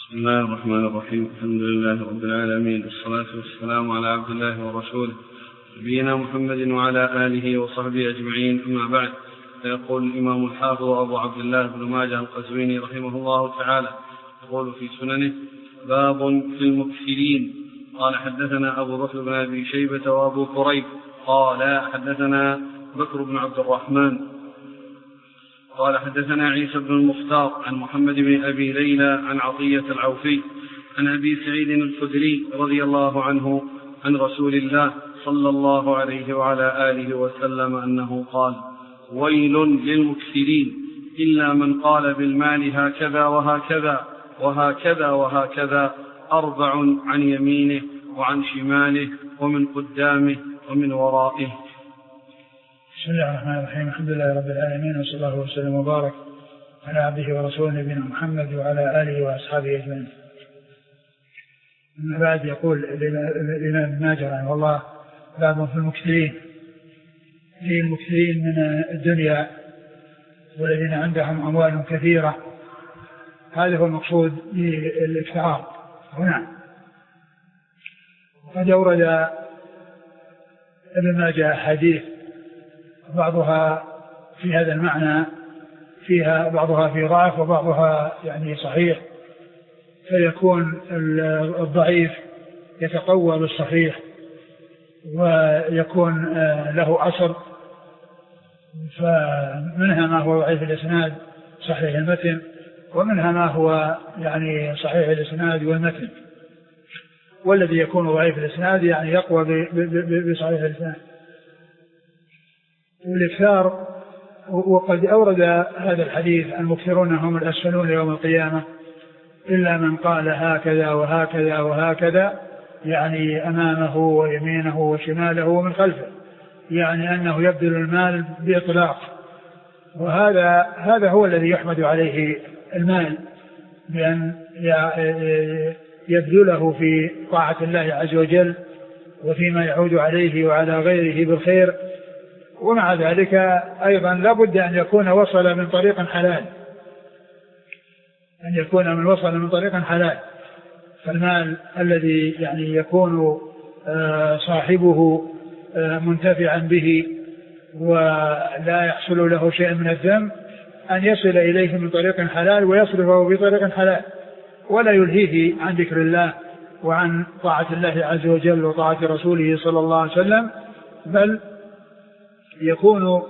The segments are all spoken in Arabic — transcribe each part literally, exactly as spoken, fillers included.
بسم الله الرحمن الرحيم. الحمد لله رب العالمين، والصلاة والسلام على عبد الله ورسوله نبينا محمد وعلى آله وصحبه أجمعين، أما بعد. فيقول الإمام الحافظ أبو عبد الله بن ماجه القزويني رحمه الله تعالى يقول في سننه: باب في المكثرين. قال: حدثنا أبو بكر بن أبي شيبة وأبو كريب قال: حدثنا بكر بن عبد الرحمن قال: حدثنا عيسى بن المختار عن محمد بن أبي ليلى عن عطية العوفي عن أبي سعيد الخدري رضي الله عنه عن رسول الله صلى الله عليه وعلى آله وسلم أنه قال: ويل للمكثرين إلا من قال بالمال هكذا وهكذا وهكذا وهكذا، أربع عن يمينه وعن شماله ومن قدامه ومن ورائه. بسم الله الرحمن الرحيم. الحمد لله رب العالمين، وصلى الله وسلم وبارك على عبده ورسوله نبينا محمد وعلى آله وأصحابه أجمعين. أما بعد، يقول الإمام ابن ماجه رحمه الله: باب في المكثرين. في المكثرين من الدنيا والذين عندهم أموال كثيرة، هذا هو المقصود بالإكثار هنا. وقد أورد ابن ماجه حديث بعضها في هذا المعنى، فيها بعضها في ضعف وبعضها يعني صحيح، فيكون الضعيف يتقوى بالصحيح ويكون له أصل، فمنها ما هو ضعيف الإسناد صحيح المتن، ومنها ما هو يعني صحيح الإسناد والمتن، والذي يكون ضعيف الإسناد يعني يقوى بصحيح الإسناد والإكثار. وقد أورد هذا الحديث: المكثرون هم الأسفلون يوم القيامة إلا من قال هكذا وهكذا وهكذا، يعني أمامه ويمينه وشماله ومن خلفه، يعني أنه يبذل المال بإطلاق. وهذا هذا هو الذي يحمد عليه المال، بأن يبذله في طاعة الله عز وجل وفيما يعود عليه وعلى غيره بالخير. ومع ذلك أيضا لا بد أن يكون وصل من طريق حلال، أن يكون من وصل من طريق حلال. فالمال الذي يعني يكون صاحبه منتفعا به ولا يحصل له شيء من الذنب، أن يصل إليه من طريق حلال ويصرفه بطريق حلال، ولا يلهيه عن ذكر الله وعن طاعة الله عز وجل وطاعة رسوله صلى الله عليه وسلم، بل يكون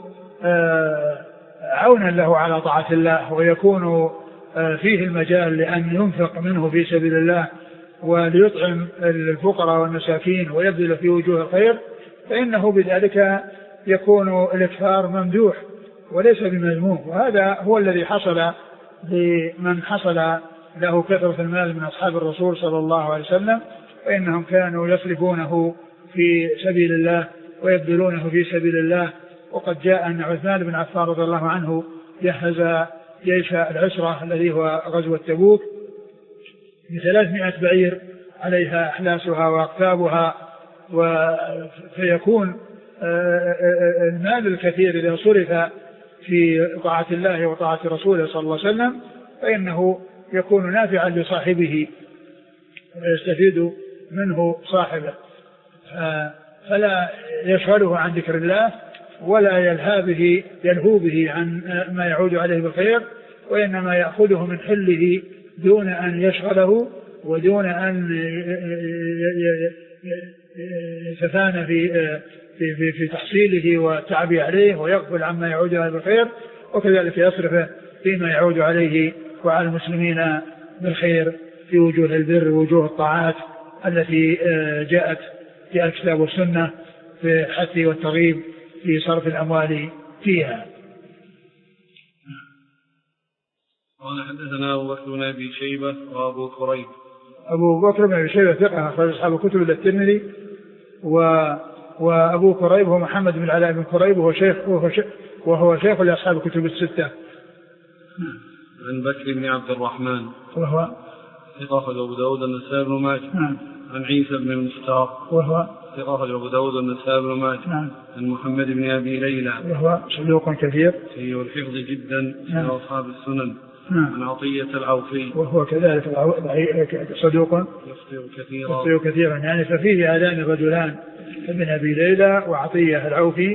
عونا له على طاعة الله، ويكون فيه المجال لأن ينفق منه في سبيل الله وليطعم الفقراء والمساكين ويبذل في وجوه الخير، فإنه بذلك يكون الإكثار ممدوح وليس بمذموم. وهذا هو الذي حصل لمن حصل له كثرة المال من أصحاب الرسول صلى الله عليه وسلم، فإنهم كانوا يصرفونه في سبيل الله ويبذلونه في سبيل الله. وقد جاء أن عثمان بن عفان رضي الله عنه جهز جيش العسرة الذي هو غزوة تبوك بثلاثمائة بعير عليها أحلاسها وأقتابها، فيكون المال الكثير إذا صرف في طاعة الله وطاعة رسوله صلى الله عليه وسلم فإنه يكون نافعا لصاحبه ويستفيد منه صاحبه، فلا يشغله عن ذكر الله ولا يلهى به يلهو به عن ما يعود عليه بالخير، وإنما يأخذه من حله دون أن يشغله ودون أن يتفانى في في في تحصيله والتعب عليه ويغفل عما يعود عليه بالخير، وكذلك يصرفه فيما يعود عليه وعلى المسلمين بالخير في وجوه البر ووجوه الطاعات التي جاءت في الكتاب والسنة في الحث والترغيب في صرف الأموال فيها. قال: حدثنا أبو بكر بن أبي شيبة وأبو كريب. أبو بكر بن أبي شيبة ثقة أخرج أصحاب الكتب إلا الترمذي، و وأبو كريب هو محمد بن العلاء بن كريب وهو شيخ وهو شيخ, وهو شيخ لأصحاب الكتب الستة. عن بكر بن عبد الرحمن وهو ثقة أبو داود النسائي بن ماجه. عن عيسى بن المختار وهو ثقة أبو داود النسائي بن ماجه. عن محمد بن أبي ليلى وهو صدوق كثير سيء الحفظ جدا من أصحاب السنن. عن عطية العوفي وهو كذلك صدوق يخطئ كثيرا يخطئ كثيرا يعني. ففيه هذان الرجلان ابن أبي ليلى وعطية العوفي،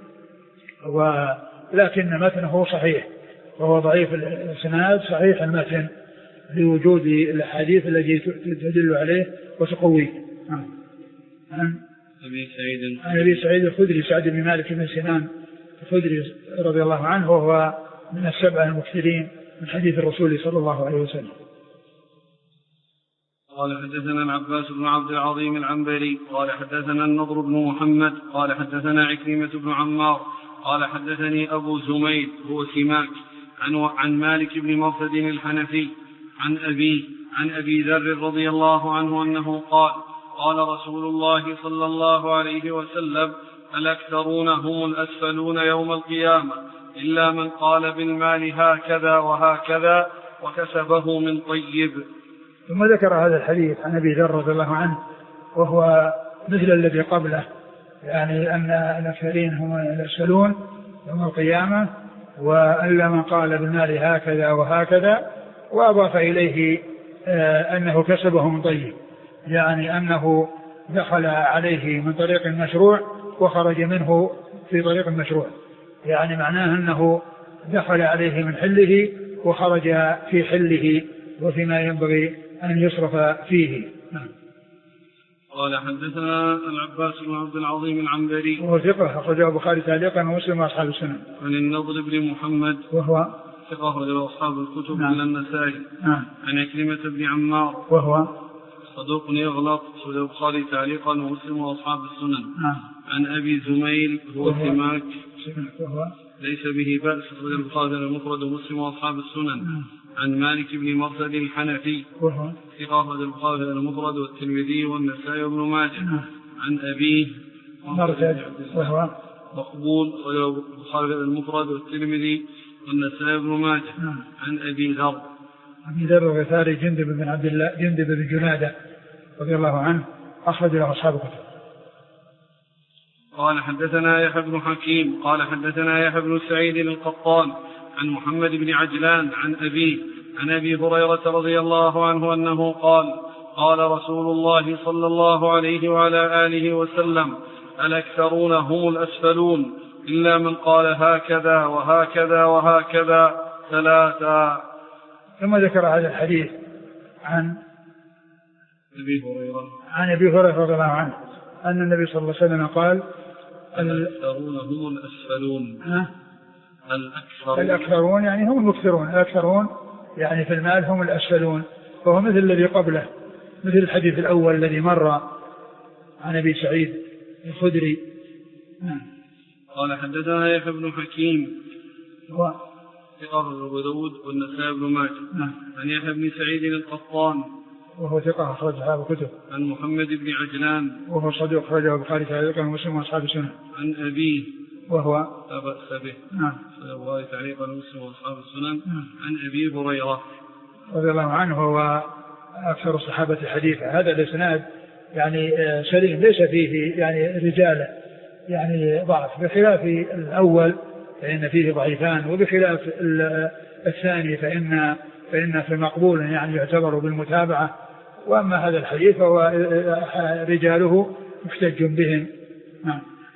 ولكن متنه صحيح وهو ضعيف الإسناد صحيح المتن لوجود الأحاديث التي تدل عليه وتقويه. عن أبي سعيد عن أبي سعيد الخدري سعد بن مالك بن سنان الخدري رضي الله عنه، وهو من السبعة المكثرين من حديث الرسول صلى الله عليه وسلم. قال حدثنا العباس بن عبد العظيم العنبري قال حدثنا النضر بن محمد قال حدثنا عكرمة بن عمار قال حدثني أبو زميل هو سماك عن, عن مالك بن مرثد الحنفي عن أبي عن أبي ذر رضي الله عنه أنه قال قال رسول الله صلى الله عليه وسلم الأكثرون هم الأسفلون يوم القيامة إلا من قال بالمال هكذا وهكذا وكسبه من طيب. ثم ذكر هذا الحديث عن أبي ذر رضي الله عنه وهو مثل الذي قبله، يعني أن الأكثرين هم الأسفلون يوم القيامة وإلا من قال بالمال هكذا وهكذا، وأضاف إليه أنه كسبه من طيب، يعني أنه دخل عليه من طريق مشروع وخرج منه في طريق مشروع، يعني معناه أنه دخل عليه من حله وخرج في حله وفيما ينبغي أن يصرف فيه. نعم. قال حدثنا العباس بن عبد العظيم العنبري وهو ثقة أخرجه البخاري تعليقا ومسلم وأصحاب السنن. عن النضر بن محمد وهو ثقة أخرجه أصحاب الكتب نعم. إلا النسائي. نعم. عن عكرمة بن عمار وهو صدوق يغلط أخرجه البخاري تعليقا ومسلم وأصحاب السنن. نعم. عن أبي زميل هو سماك وهو ليس به بأس أخرجه البخاري المفرد ومسلم وأصحاب السنن. نعم. عن مالك بن مرثد الحنفي وهو ثقة أخرجه البخاري المفرد والترمذي والنسائي وابن ماجه. نعم. عن أبيه مرثد وهو مقبول أخرجه البخاري المفرد والترمذي والنسائي وابن ماجه. نعم. عن أبي ذر أبي ذر الغفاري جندب بن عبد الله جندب بن جنادة رضي الله عنه أخرج له أصحاب الكتب. قال حدثنا يحيى بن حكيم قال حدثنا يحيى بن سعيد القطان عن محمد بن عجلان عن أبيه عن أبي هريرة رضي الله عنه أنه قال قال رسول الله صلى الله عليه وعلى آله وسلم الأكثرون هم الأسفلون إلا من قال هكذا وهكذا وهكذا ثلاثا. ثم ذكر هذا الحديث عن أبي هريرة عن أبي هريرة رضي الله عنه أن النبي صلى الله عليه وسلم قال الأكثرون هم الأسفلون. الأكثرون الأكثرون يعني هم المكثرون، الأكثرون يعني في المال هم الأسفلون، وهو مثل الذي قبله مثل الحديث الأول الذي مر عن أبي سعيد الخدري. قال حدثنا يحيى بن حكيم و ثقة أبو داود والنسائي بن ماجه. عن يحيى بن سعيد القطان وهو ثقة أخرج أصحاب الكتب. عن محمد بن عجلان وهو صدوق أخرجه البخاري تعليقا ومسلم وأصحاب السنن. عن أبيه وهو لا بأس به. نعم. البخاري تعليقا ومسلم وأصحاب السنن. عن أبي هريرة رضي الله عنه هو أكثر الصحابة حديثا. هذا الإسناد يعني سليم ليس فيه يعني رجال يعني ضعف، بخلاف الأول فإن فيه ضعيفان، وبخلاف الثاني فإن فإن في مقبول يعني يعتبر بالمتابعة. وأما هذا الحديث فهو رجاله محتج بهم. نعم.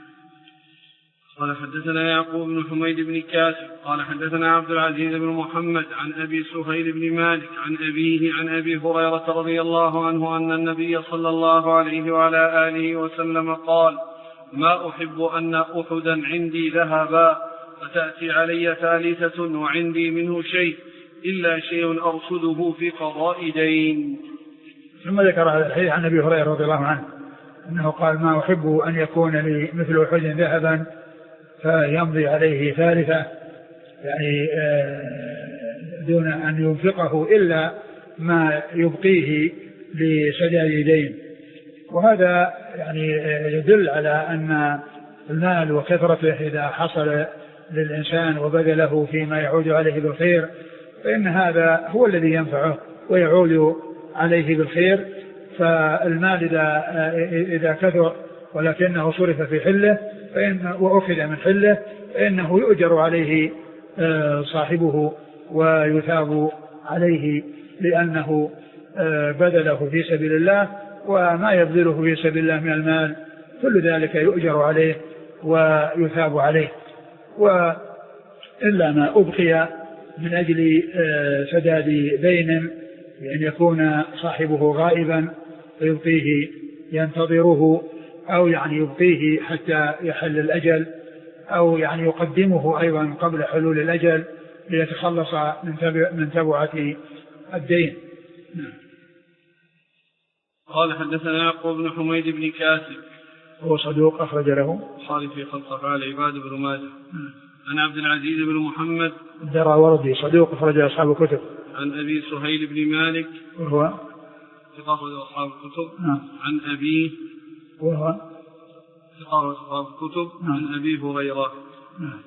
قال حدثنا يعقوب بن حميد بن كاسب قال حدثنا عبد العزيز بن محمد عن أبي سهيل بن مالك عن أبيه عن أبي هريرة رضي الله عنه أن النبي صلى الله عليه وعلى آله وسلم قال ما أحب أن أحدا عندي ذهبا فتأتي علي ثالثة وعندي منه شيء إلا شيء أرصده في قضاء دين. ثم ذكر هذا الحديث عن أبي هريرة رضي الله عنه أنه قال ما أحب أن يكون لي مثل أحد ذهبا فيمضي عليه ثالثة، يعني دون أن ينفقه إلا ما يبقيه لسداد دين. وهذا يعني يدل على أن المال وكثرته إذا حصل للإنسان وبذله فيما يعود عليه بالخير فإن هذا هو الذي ينفعه ويعود عليه بالخير. فالمال إذا, إذا كثر ولكنه صرف في حله فإن وأخذ من حله فإنه يؤجر عليه صاحبه ويثاب عليه لأنه بذله في سبيل الله، وما يبذله في سبيل الله من المال كل ذلك يؤجر عليه ويثاب عليه. وإلا ما أبقي من أجل سداد دين بأن يكون صاحبه غائبا فيبقيه ينتظره، أو يعني يبقيه حتى يحل الأجل، أو يعني يقدمه أيضا قبل حلول الأجل ليتخلص من تبعة الدين. قال حدثنا يعقوب بن حميد بن كاسب هو صدوق أخرج له البخاري في خلق أفعال العباد بن ماجه. عن عبد العزيز بن محمد الدراوردي صدوق أخرج أصحاب الكتب. عن أبي سهيل بن مالك وهو أخرج أصحاب الكتب. نعم. عن أبيه وهو أخرج أصحاب الكتب. نعم. عن أبي هريرة. نعم.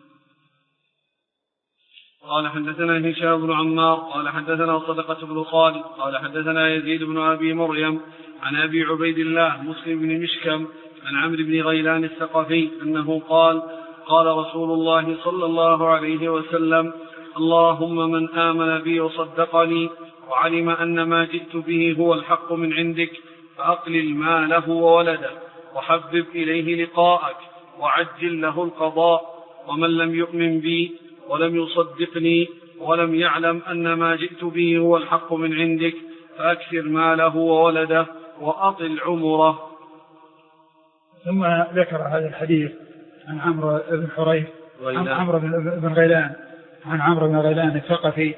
قال حدثنا هشام بن عمار قال حدثنا صدقة بن خالد قال حدثنا يزيد بن أبي مريم عن أبي عبيد الله مسلم بن مشكم عن عمرو بن غيلان الثقفي أنه قال قال رسول الله صلى الله عليه وسلم اللهم من آمن بي وصدقني وعلم أن ما جئت به هو الحق من عندك فأقلل ماله وولده وحبب إليه لقاءك وعجل له القضاء، ومن لم يؤمن بي ولم يصدقني ولم يعلم أن ما جئت به هو الحق من عندك فأكثر ماله وولده وأطل عمره. ثم ذكر هذا الحديث عن عمرو بن حريث عن عمرو بن غيلان عن عمرو بن غيلان الثقفي،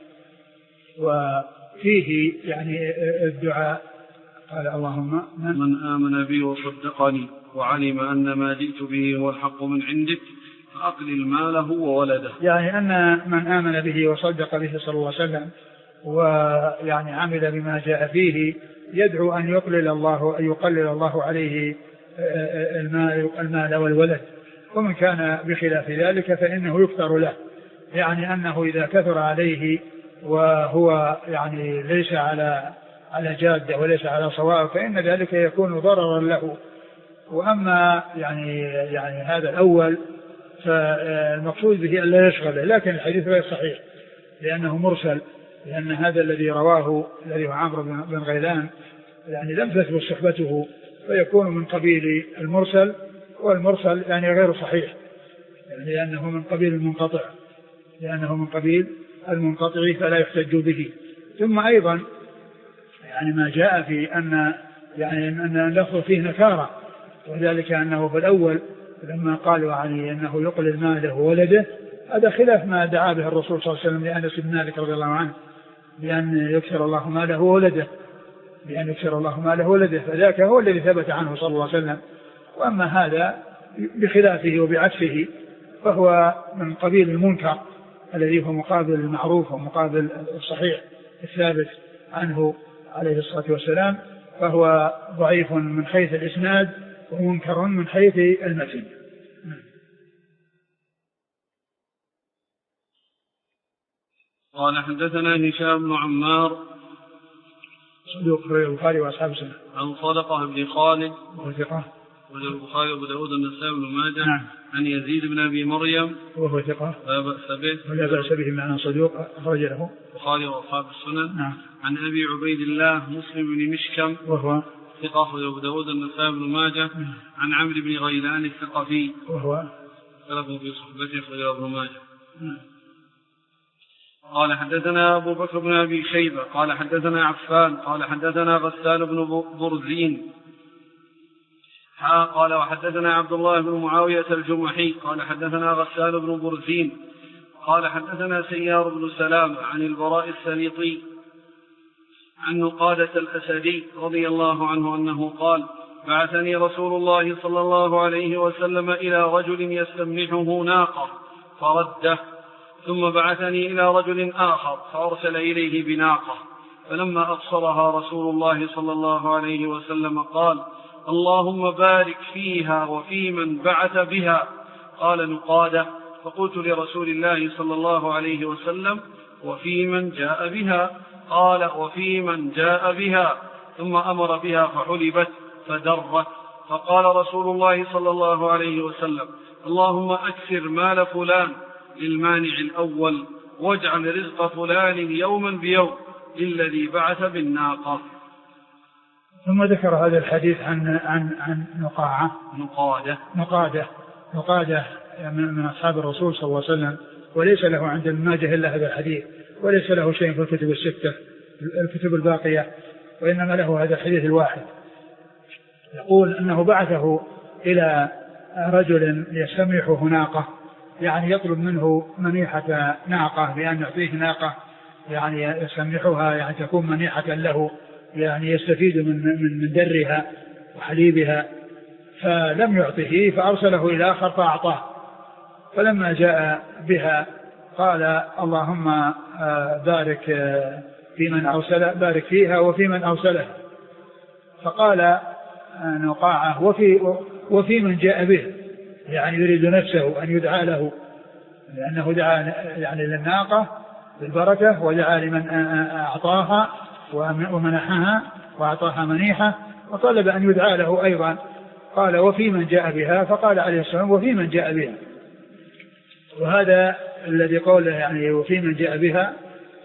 وفيه يعني الدعاء قال اللهم من آمن بي وصدقني وعلم أن ما جئت به هو الحق من عندك فأقلل ماله وولده. يعني أن من آمن به وصدق به صلى الله عليه وسلم ويعني عمل بما جاء فيه يدعو أن يقلل الله أن يقلل الله عليه المال والولد، ومن كان بخلاف ذلك فإنه يكثر له، يعني أنه إذا كثر عليه وهو يعني ليس على على جادة وليس على صواب فإن ذلك يكون ضررا له. وأما يعني يعني هذا الأول فالمقصود به ألا يشغله، لكن الحديث غير صحيح لأنه مرسل، لأن هذا الذي رواه الذي هو عمرو بن غيلان يعني لم تثبت صحبته فيكون من قبيل المرسل، والمرسل يعني غير صحيح يعني لأنه من قبيل المنقطع لأنه من قبيل المنقطع فلا يحتج به. ثم أيضا يعني ما جاء في أن يعني أن اللفظ فيه نكارة، وذلك أنه في الأول لما قالوا يعني أنه يقلل ماله وولده هذا خلاف ما دعا به الرسول صلى الله عليه وسلم لأنس بن مالك رضي الله عنه بأن يكثر الله ماله وولده بأن يكثر الله ماله وولده فذاك هو الذي ثبت عنه صلى الله عليه وسلم. وأما هذا بخلافه وبعكسه فهو من قبيل المنكر الذي هو مقابل المعروف ومقابل الصحيح الثابت عنه عليه الصلاة والسلام، فهو ضعيف من حيث الإسناد ومنكر من حيث المتن. قال حدثنا هشام بن عمار صدوق أخرج البخاري وأصحاب السنة. عن صدقة بن خالد وهو ثقة وله البخاري وأبو داود والنسائي بن ماجه. نعم. عن يزيد بن أبي مريم وهو ثقة لا بأس به ولا بأس به معنى صدوق أخرج له البخاري وأصحاب السنن. نعم. عن أبي عبيد الله مسلم بن مشكم وهو ثقة وأبو داود والنسائي بن ماجه. نعم. عن عمرو بن غيلان الثقفي وهو اختلفوا في صحبته أخرجه ابن ماجه. نعم. قال حدثنا أبو بكر بن أبي شيبة قال حدثنا عفان قال حدثنا غسان بن برزين قال وحدثنا عبد الله بن معاوية الجمحي قال حدثنا غسان بن برزين قال حدثنا سيار بن سلام عن البراء السليطي عن قادة الأسدي رضي الله عنه أنه قال بعثني رسول الله صلى الله عليه وسلم إلى رجل يستمنحه ناقة فرده، ثم بعثني إلى رجل آخر فأرسل إليه بناقة، فلما أبصرها رسول الله صلى الله عليه وسلم قال اللهم بارك فيها وفي من بعث بها. قال نقادة فقلت لرسول الله صلى الله عليه وسلم وفي من جاء بها؟ قال وفي من جاء بها، ثم أمر بها فحلبت فدرت، فقال رسول الله صلى الله عليه وسلم اللهم أكثر مال فلان للمانع الأول واجعل رزق فلان يوما بيوم الذي بعث بالناقة. ثم ذكر هذا الحديث عن عن عن نقاعة نقادة نقادة نقادة من أصحاب الرسول صلى الله عليه وسلم، وليس له عند ابن ماجه إلا هذا الحديث، وليس له شيء في الكتب الستة الكتب الباقية، وإنما له هذا الحديث الواحد. يقول أنه بعثه إلى رجل يستميحه ناقة، يعني يطلب منه منيحة ناقة بأن يعطيه ناقة يعني يستميحها، يعني تكون منيحة له، يعني يستفيد من من من درها وحليبها، فلم يعطه فأرسله إلى آخر فأعطاه. فلما جاء بها قال اللهم بارك في من أرسل بارك فيها وفي من أرسلها. فقال نقاعة وفي وفي من جاء به، يعني يريد نفسه أن يدعى له، لأنه دعا يعني للناقة بالبركة ودعا لمن أعطاها ومنحها وأعطاها منيحة، وطلب أن يدعى له أيضا. قال وفي من جاء بها، فقال عليه السلام وفي من جاء بها. وهذا الذي قوله يعني وفي من جاء بها،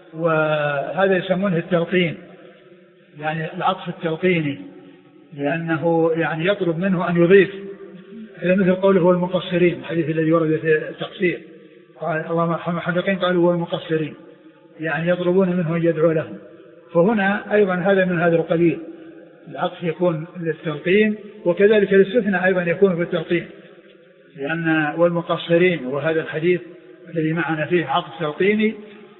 وهذا يسمونه التلقين، يعني العطف التلقيني، لأنه يعني يطلب منه أن يضيف، إلى مثل قوله هو المقصرين، الحديث الذي ورد في التقصير قال اللهم ارحم المحلقين، قالوا هو المقصرين، يعني يطلبون منه أن يدعو لهم. فهنا أيضا هذا من هذا القبيل، العطف يكون للتلقين، وكذلك الاستثناء أيضا يكون بالتلقين، لأن والمقصرين وهذا الحديث الذي معنا فيه عطف تلقيني،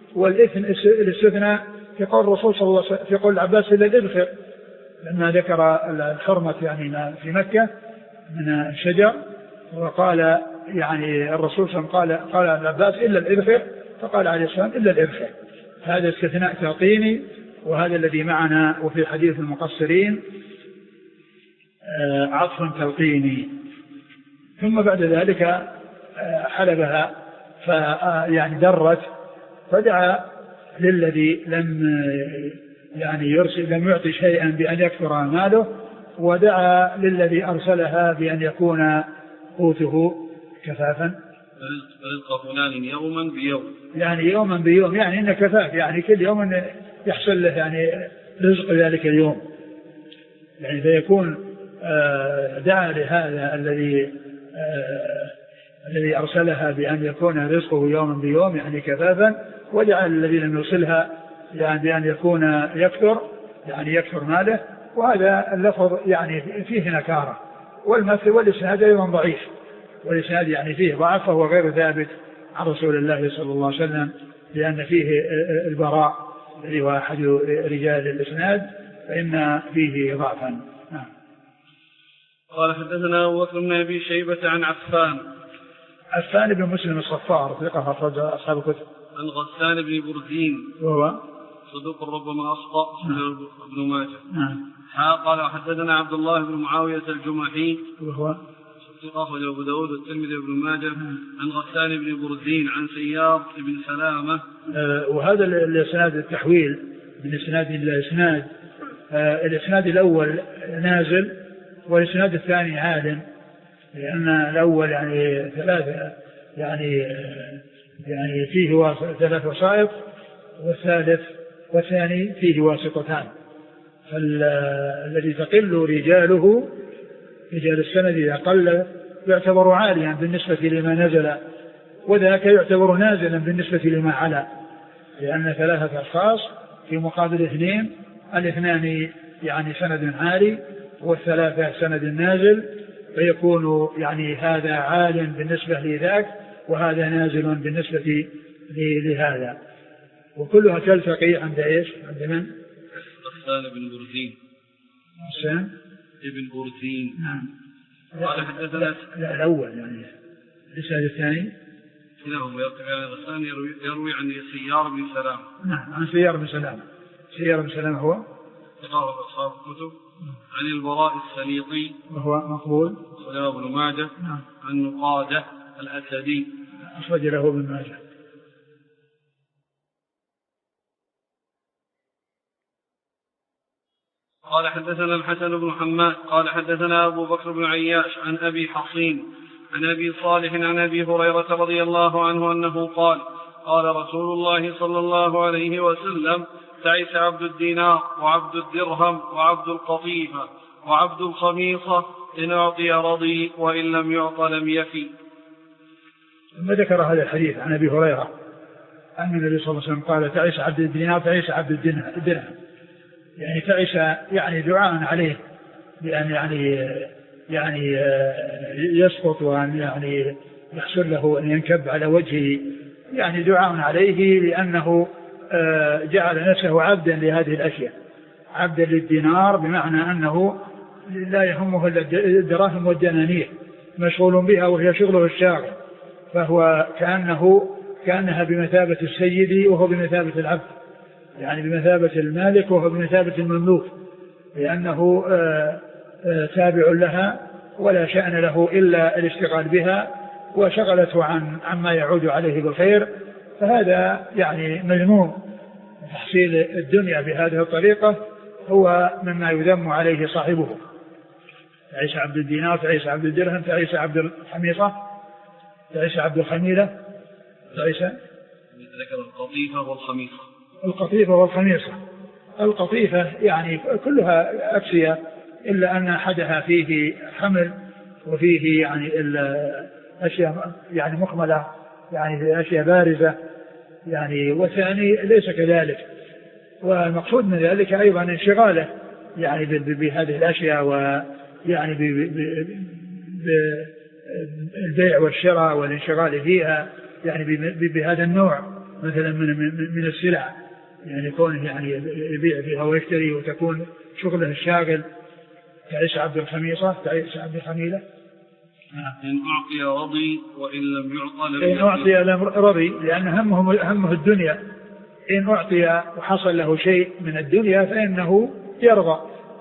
والاستثناء في قول الرسول صلى الله عليه وسلم في قول العباس إلا الإذخر، لما ذكر الحرمة يعني في مكة من الشجر، وقال يعني الرسول صلى الله عليه وسلم قال قال العباس إلا الإذخر، فقال عليه السلام إلا الإذخر. هذا استثناء تلقيني، وهذا الذي معنا وفي حديث المقصرين عطف تلقيني. ثم بعد ذلك حلبها فيعني درت، فدعا للذي لم يعني يرسل لم يعطي شيئا بأن يكثر ماله، ودعا للذي أرسلها بأن يكون قوته كفافا، رزق فلان يوما بيوم، يعني يوما بيوم، يعني إن كفاف، يعني كل يوم يحصل له يعني رزق ذلك اليوم، يعني فيكون دعا لهذا الذي الذي أرسلها بأن يكون رزقه يوما بيوم يعني كفافا، ودعا للذي لم يرسلها يعني بأن يكون يكثر يعني يكثر ماله. وهذا اللفظ يعني فيه نكارة، والمثل والإسناد أيضا ضعيف، والإسناد يعني فيه ضعف، فهو غير ثابت عن رسول الله صلى الله عليه وسلم، لأن فيه البراء الذي هو أحد رجال الإسناد، فإن فيه ضعفا. نعم. قال حدثنا أبو بكر بن أبي شيبة عن عفان عفان بن مسلم الصفار ثقة أخرج أصحاب الكتب. عن غسان بن بردين وهو صدوق ربما أخطأ ابن ماجه. نعم. قال حدثنا عبد الله بن معاوية الجمحي وهو صدوق أخرج أبو داود والترمذي وابن ماجه. عن غسان بن بردين عن سيار بن سلامة. آه وهذا الإسناد التحويل من إسناد إلى إسناد. آه الإسناد الأول نازل والإسناد الثاني عال، لأن الأول يعني ثلاثة يعني يعني فيه ثلاث وسائط، والثالث والثاني فيه واسطتان، فالذي تقل رجاله رجال السند إذا قل يعتبر عاليا بالنسبة لما نزل، وذاك يعتبر نازلا بالنسبة لما علا، لأن ثلاثة أشخاص في مقابل اثنين، الاثنان يعني سند عالي والثلاثة سند نازل، فيكون يعني هذا عال بالنسبة لذاك وهذا نازل بالنسبة لهذا، وكلها تلتقي عند ايش؟ عند من؟ غسان بن بردين. غسان ابن بردين. نعم. قال حدثنا لا الأول يعني الإسناد الثاني كلاهما يرتفع. غسان يروي, يروي عن سيار بن سلامة. نعم عن سيار بن سلامة. سيار بن سلامة هو ثقة أصحاب الكتب. عن البراء السليطي وهو مقبول وله ابن ماجه. نعم. عن نقادة الأسدي أخرج له ابن ماجه. قال حدثنا الحسن بن حماد قال حدثنا أبو بكر بن عياش عن أبي حصين عن أبي صالح عن أبي هريرة رضي الله عنه أنه قال قال رسول الله صلى الله عليه وسلم: تعس عبد الدينار وعبد الدرهم وعبد القطيفة وعبد الخميصة، إن أعطي رضي وإن لم يعط لم يفي. ثم ذكر هذا الحديث عن أبي هريرة أن النبي صلى الله عليه وسلم قال: تعس عبد الدينار تعس عبد الدرهم، يعني تعس يعني دعاء عليه بأن يعني يعني يسقط وأن يعني يحصل له أن ينكب على وجهه، يعني دعاء عليه لأنه جعل نفسه عبدا لهذه الأشياء، عبدا للدينار، بمعنى أنه لا يهمه إلا الدراهم والدنانير، مشغول بها وهي شغله الشاغل، فهو كأنه كأنها بمثابة السيد وهو بمثابة العبد، يعني بمثابة المالك وهو بمثابة المملوك، لأنه آآ آآ تابع لها ولا شأن له إلا الاشتغال بها، وشغلته عن عما يعود عليه بالخير. فهذا يعني مذموم، تحصيل الدنيا بهذه الطريقة هو مما يذم عليه صاحبه. تعيس عبد الدينار تعيس عبد الدرهم تعيس عبد الخميصة تعيس عبد الخميلة تعيس ذكر القطيفة والخميصة. القطيفة والخميصة القطيفة يعني كلها أكسية، إلا أن أحدها فيه حمل وفيه يعني الأشياء يعني مخملة، يعني أشياء بارزة يعني، والثاني ليس كذلك. والمقصود من ذلك أيضا انشغاله يعني بهذه الأشياء، ويعني بالبيع والشراء والانشغال فيها يعني بهذا النوع مثلا من من السلع، يعني يكون يعني يبيع فيها ويشتري وتكون شغله الشاغل. تعيس عبد الخميصة تعيس عبد الخميلة. إن أعطي رضي وإن لم يعطى لم إن أعطي رضي، لأن همه همه الدنيا. إن أعطي وحصل له شيء من الدنيا فإنه يرضى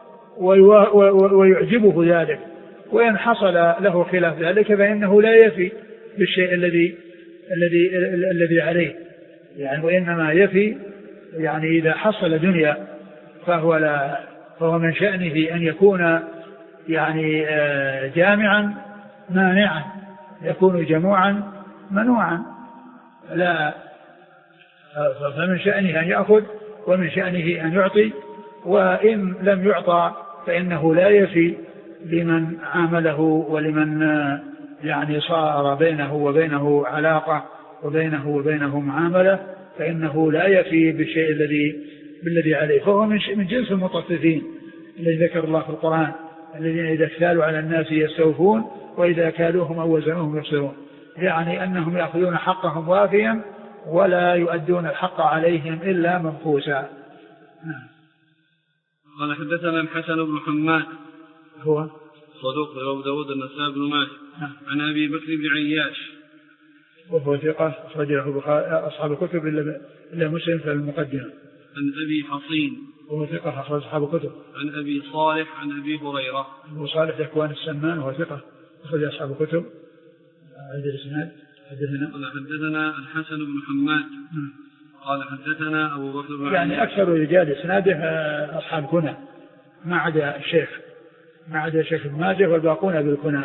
ويعجبه ذلك، وإن حصل له خلاف ذلك فإنه لا يفي بالشيء الذي الذي الذي عليه، يعني وإنما يفي يعني إذا حصل دنيا فهو لا فهو من شأنه أن يكون يعني جامعا مانعا، يكون جموعا منوعا، لا فمن شأنه أن يأخذ ومن شأنه أن يعطي، وإن لم يعطى فإنه لا يفي لمن عامله ولمن يعني صار بينه وبينه علاقة وبينه وبينه معاملة، فإنه لا يفي بالشيء الذي بالذي عليه، فهو من جنس المطففين الذي ذكر الله في القرآن: الذين إذا اكتالوا على الناس يستوفون وإذا كالوهم أو وزنوهم يخسرون، يعني أنهم يأخذون حقهم وافيا ولا يؤدون الحق عليهم إلا منقوصا. قال حدثنا الحسن بن حماد هو صدوق أبو داود النسائي بن ماجه عن أبي بكر بن عياش وهو ثقة أخرجه أصحاب الكتب إلا مسلم في المقدمة. عن أبي حصين وهو ثقة أخرج أصحاب الكتب. عن أبي صالح عن أبي هريرة. أبو صالح ذكوان السمان وهو ثقة أخرج أصحاب الكتب. عند الإسناد حدثنا قال حدثنا الحسن بن حماد قال حدثنا أبو بكر بن يعني أكثر رجال إسناده أصحاب كنى ما عدا الشيخ ما عدا الشيخ ابن ماجه والباقون بالكنى.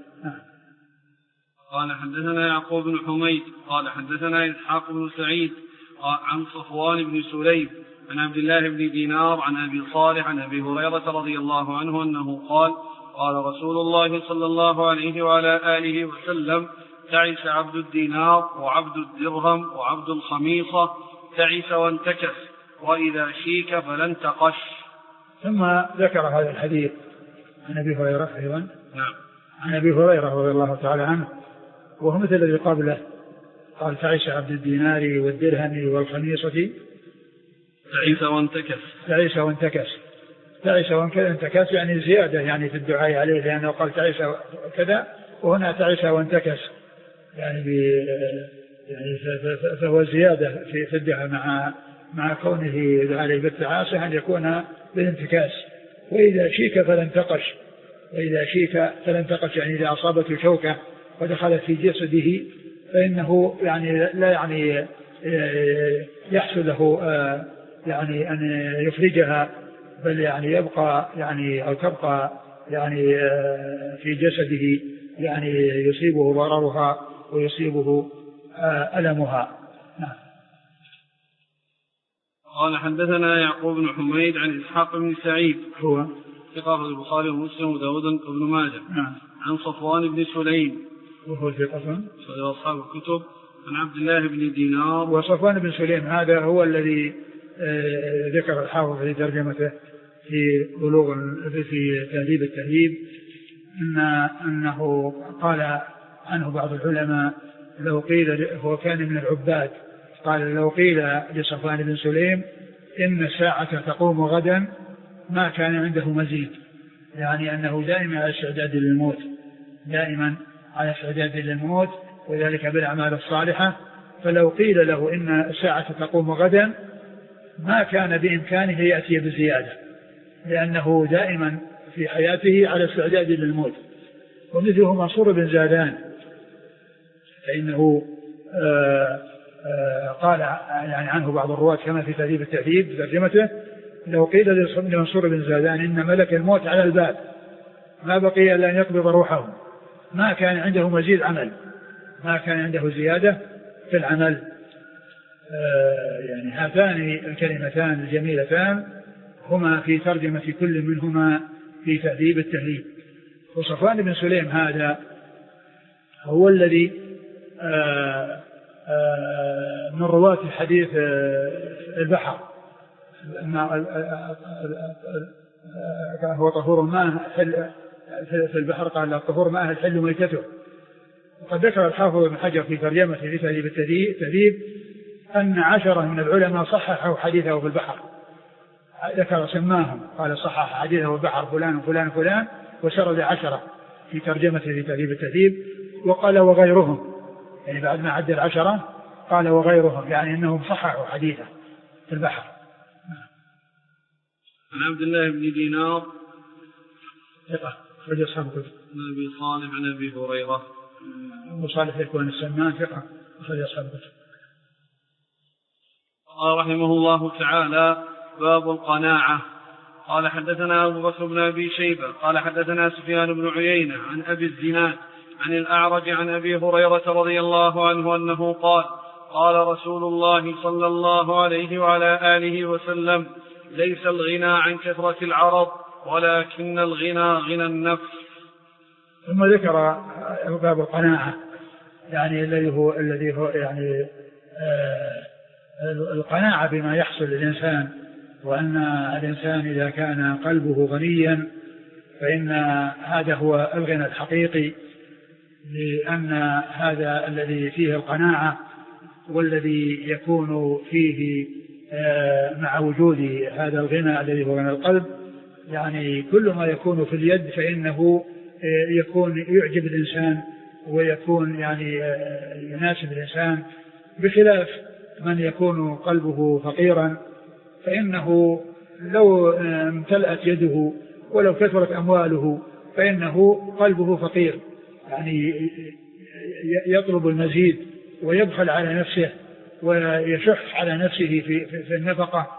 قال حدثنا يعقوب بن حميد قال حدثنا إسحاق بن سعيد عن صفوان بن سليم عن عبد الله بن دينار عن أبي صالح عن أبي هريرة رضي الله عنه أنه قال: قال رسول الله صلى الله عليه وعلى آله وسلم: تعس عبد الدينار وعبد الدرهم وعبد الخميصة، تعس وانتكس، وإذا شيك فلن تقش. ثم ذكر هذا الحديث عن أبي هريرة أيضا. نعم. عن أبي هريرة رضي الله تعالى عنه، وهو مثل الذي قبله، قال: تعس عبد الدينار والدرهم والخميصة، تعس وانتكس تعس وانتكس تعس وانتكس يعني زيادة يعني في الدعاء عليه، لأنه قال تعس كذا وهنا تعس وانتكس يعني يعني فهو زيادة في الدعاء مع مع كونه عليه بالتعاسة أن يكون بالانتكاس. وإذا شيك فلن تقش وإذا شيك فلن تقش يعني إذا أصابته شوكة ودخلت في جسده فإنه يعني لا يعني يحصل له يعني أن يخرجها، بل يعني يبقى يعني أو تبقى يعني في جسده يعني يصيبه ضررها ويصيبه ألمها. نعم. قال حدثنا يعقوب بن حميد عن إسحاق بن سعيد هو ثقة البخاري ومسلم وداود بن ماجه. نعم. عن صفوان بن سليم وهو ثقة أصحاب الكتب. عن عبد الله بن دينار. وصفوان بن سليم هذا هو الذي ذكر الحافظ في ترجمته في بلوغ في تهذيب التهذيب إن أنه قال عنه بعض العلماء لو قيل هو كان من العباد قال لو قيل لصفوان بن سليم إن الساعة تقوم غدا ما كان عنده مزيد، يعني أنه دائما على استعداد للموت دائما على استعداد للموت وذلك بالأعمال الصالحة. فلو قيل له إن الساعة تقوم غدا ما كان بإمكانه يأتي بزيادة لأنه دائما في حياته على استعداد للموت. ومثله منصور بن زادان فإنه آآ آآ قال يعني عنه بعض الرواة كما في تهذيب التهذيب ترجمته لو قيل لمنصور بن زادان إن ملك الموت على الباب ما بقي إلا أن يقبض روحه ما كان عنده مزيد عمل ما كان عنده زيادة في العمل. يعني هاتان الكلمتان الجميلتان هما في ترجمة كل منهما في تهذيب التهذيب. وصفوان بن سليم هذا هو الذي آآ آآ من رواة حديث البحر هو طهور الماء في البحر قال طهور ماء الحل ميتته. وقد ذكر الحافظ ابن حجر في ترجمته في تهذيب التهذيب أن عشرة من العلماء صححوا حديثه في البحر ذكر سماهم قال صحح حديثه في البحر فلان وفلان وفلان وسرد عشرة في ترجمته في تهذيب التهذيب. وقال وغيرهم يعني بعد ما عد العشرة قال وغيرهم يعني أنهم صححوا حديثه في البحر. عن عبد الله بن دينار ثقة أخرج أصحاب الكتب. عن أبي صالح عن أبي هريرة أبو صالح يكون السمان ثقة أخرج أصحاب الكتب. قال رحمه الله تعالى باب القناعة. قال حدثنا أبو بكر بن أبي شيبة قال حدثنا سفيان بن عيينة عن أبي الزناد عن الأعرج عن أبي هريرة رضي الله عنه أنه قال قال رسول الله صلى الله عليه وعلى آله وسلم ليس الغنى عن كثرة العرض ولكن الغنى غنى النفس. ثم ذكر باب القناعة يعني الذي هو الذي هو يعني آه القناعة بما يحصل للإنسان وأن الإنسان إذا كان قلبه غنيا فإن هذا هو الغنى الحقيقي لأن هذا الذي فيه القناعة والذي يكون فيه مع وجود هذا الغنى الذي هو غنى القلب يعني كل ما يكون في اليد فإنه يكون يعجب الإنسان ويكون يعني يناسب الإنسان بخلاف من يكون قلبه فقيرا فإنه لو امتلأت يده ولو كثرت أمواله فإنه قلبه فقير يعني يطلب المزيد ويبخل على نفسه ويشح على نفسه في, في النفقة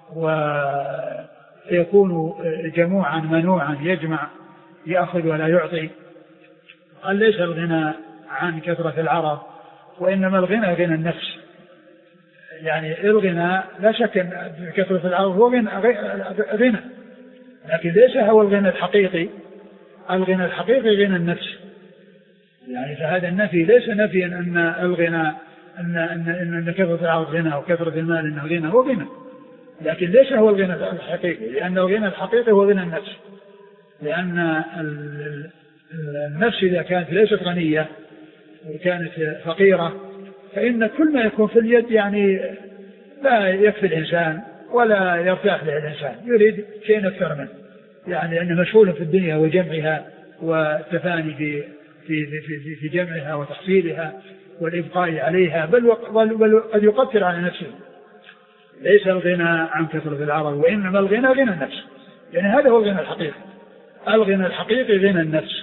ويكون جموعا منوعا يجمع يأخذ ولا يعطي. قال ليس الغنى عن كثرة العرض وإنما الغنى غنى النفس. يعني الغنى لا شك أن كثرة العرض هو غنى, غنى لكن ليس هو الغنى الحقيقي. الغنى الحقيقي غنى النفس يعني فهذا النفي ليس نفيا أن الغنى أن, أن, أن كثرة العرض غنى وكثرة المال أنه غنى هو غنى لكن ليس هو الغنى الحقيقي لأن الغنى الحقيقي هو غنى النفس. لأن النفس إذا كانت ليست غنية وكانت فقيرة فإن كل ما يكون في اليد يعني لا يكفي الإنسان ولا يرتاح له الإنسان يريد شيء أكثر منه يعني أنه مشغول في الدنيا وجمعها والتفاني في في في في جمعها وتحصيلها والإبقاء عليها بل بل قد يقتل على نفسه. ليس الغنى عن كثرة العرض وإنما الغنى غنى النفس يعني هذا هو الغنى الحقيقي. الغنى الحقيقي غنى النفس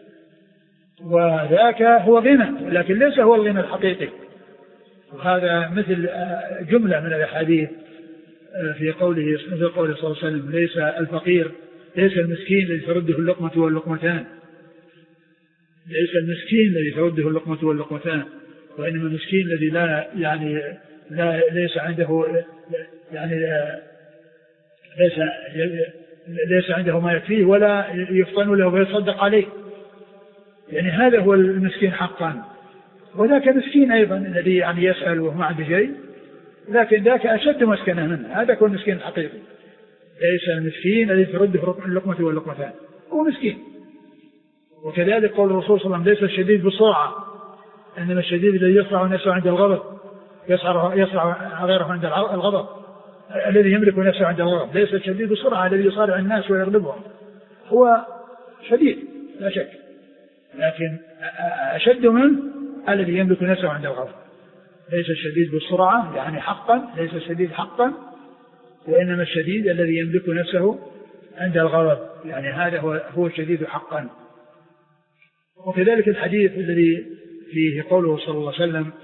وذاك هو غنى لكن ليس هو الغنى الحقيقي. وهذا مثل جملة من الأحاديث في قوله مثل قوله صلى الله عليه وسلم ليس الفقير ليس المسكين الذي ترده اللقمة واللقمتان ليس المسكين الذي ترده اللقمة واللقمتان وإنما المسكين الذي لا يعني لا ليس عنده يعني ليس ليس عنده ما يكفيه ولا يفطن له ويصدق عليه، يعني هذا هو المسكين حقا. وذاك مسكين أيضا الذي يعني يسأل وما عنده شيء، لكن ذاك أشد مسكنة منه، هذا هو المسكين الحقيقي. ليس المسكين الذي ترده اللقمة واللقمتان، هو مسكين. وكذلك قول الرسول صلى الله عليه وسلم: ليس الشديد بالسرعة، إنما الشديد الذي يصرع نفسه عند الغضب، يصرع يصرع غيره عند الغضب، الذي يملك نفسه عند الغضب. ليس الشديد بالسرعة الذي يصارع الناس ويغلبهم، هو شديد لا شك، لكن أشد منه الذي يملك نفسه عند الغضب. ليس الشديد بالسرعة يعني حقا، ليس الشديد حقا، وإنما الشديد الذي يملك نفسه عند الغضب، يعني هذا هو هو الشديد حقا. وكذلك الحديث الذي فيه قوله صلى الله عليه وسلم: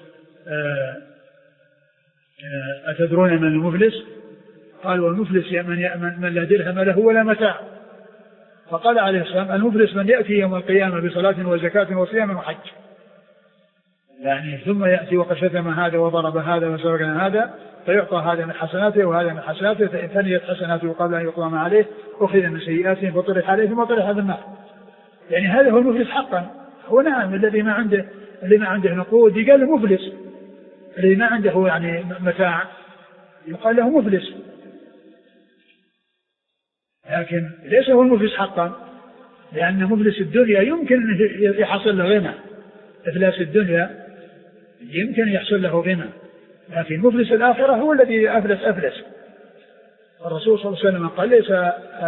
أتدرون من المفلس؟ قال: والمفلس من, من لا درهم له ولا متاع. فقال عليه السلام: المفلس من يأتي يوم القيامة بصلاة وزكاة وصيام وحج، يعني ثم يأتي وقد شتم هذا وضرب هذا وسرق هذا، فيعطى هذا من حسناته وهذا من حسناته، فإن فنيت حسناته قبل أن يقضى ما عليه أخذ من سيئاته فطرح عليه ثم طرح هذا النار. يعني هذا هو المفلس حقا. هو نعم الذي ما عنده الذي ما عنده نقود يقال له مفلس، الذي ما عنده يعني متاع يقال له مفلس، لكن ليس هو المفلس حقا، لأن مفلس الدنيا يمكن يحصل له غنى، إفلاس الدنيا يمكن يحصل له غنى، لكن مفلس الآخرة هو الذي أفلس أفلس. الرسول صلى الله عليه وسلم قال: ليس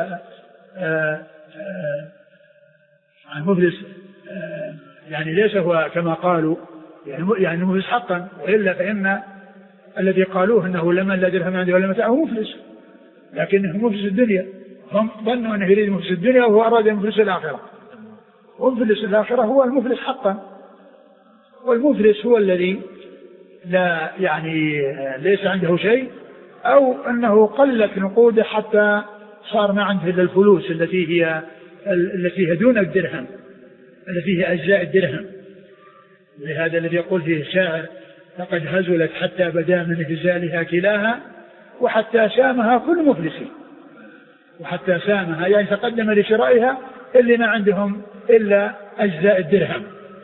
عن مفلس يعني ليس هو كما قالوا يعني مفلس حقا، وإلا فإن الذي قالوه أنه لمن لا درهم عنده ولا متاع هو مفلس، لكنه مفلس الدنيا، هم ظنوا أنه يريد مفلس الدنيا وهو أراد مفلس الآخرة. ومفلس الآخرة هو المفلس حقا. والمفلس هو الذي لا يعني ليس عنده شيء، أو أنه قلت نقوده حتى صار ما عنده إلا الفلوس التي هي التي هي دون الدرهم، التي هي أجزاء الدرهم. لهذا الذي يقول فيه الشاعر: لقد هزلت حتى بدا من هزالها كلاها، وحتى سامها كل مفلس. وحتى سامها يعني تقدم لشرائها اللي ما عندهم إلا أجزاء الدرهم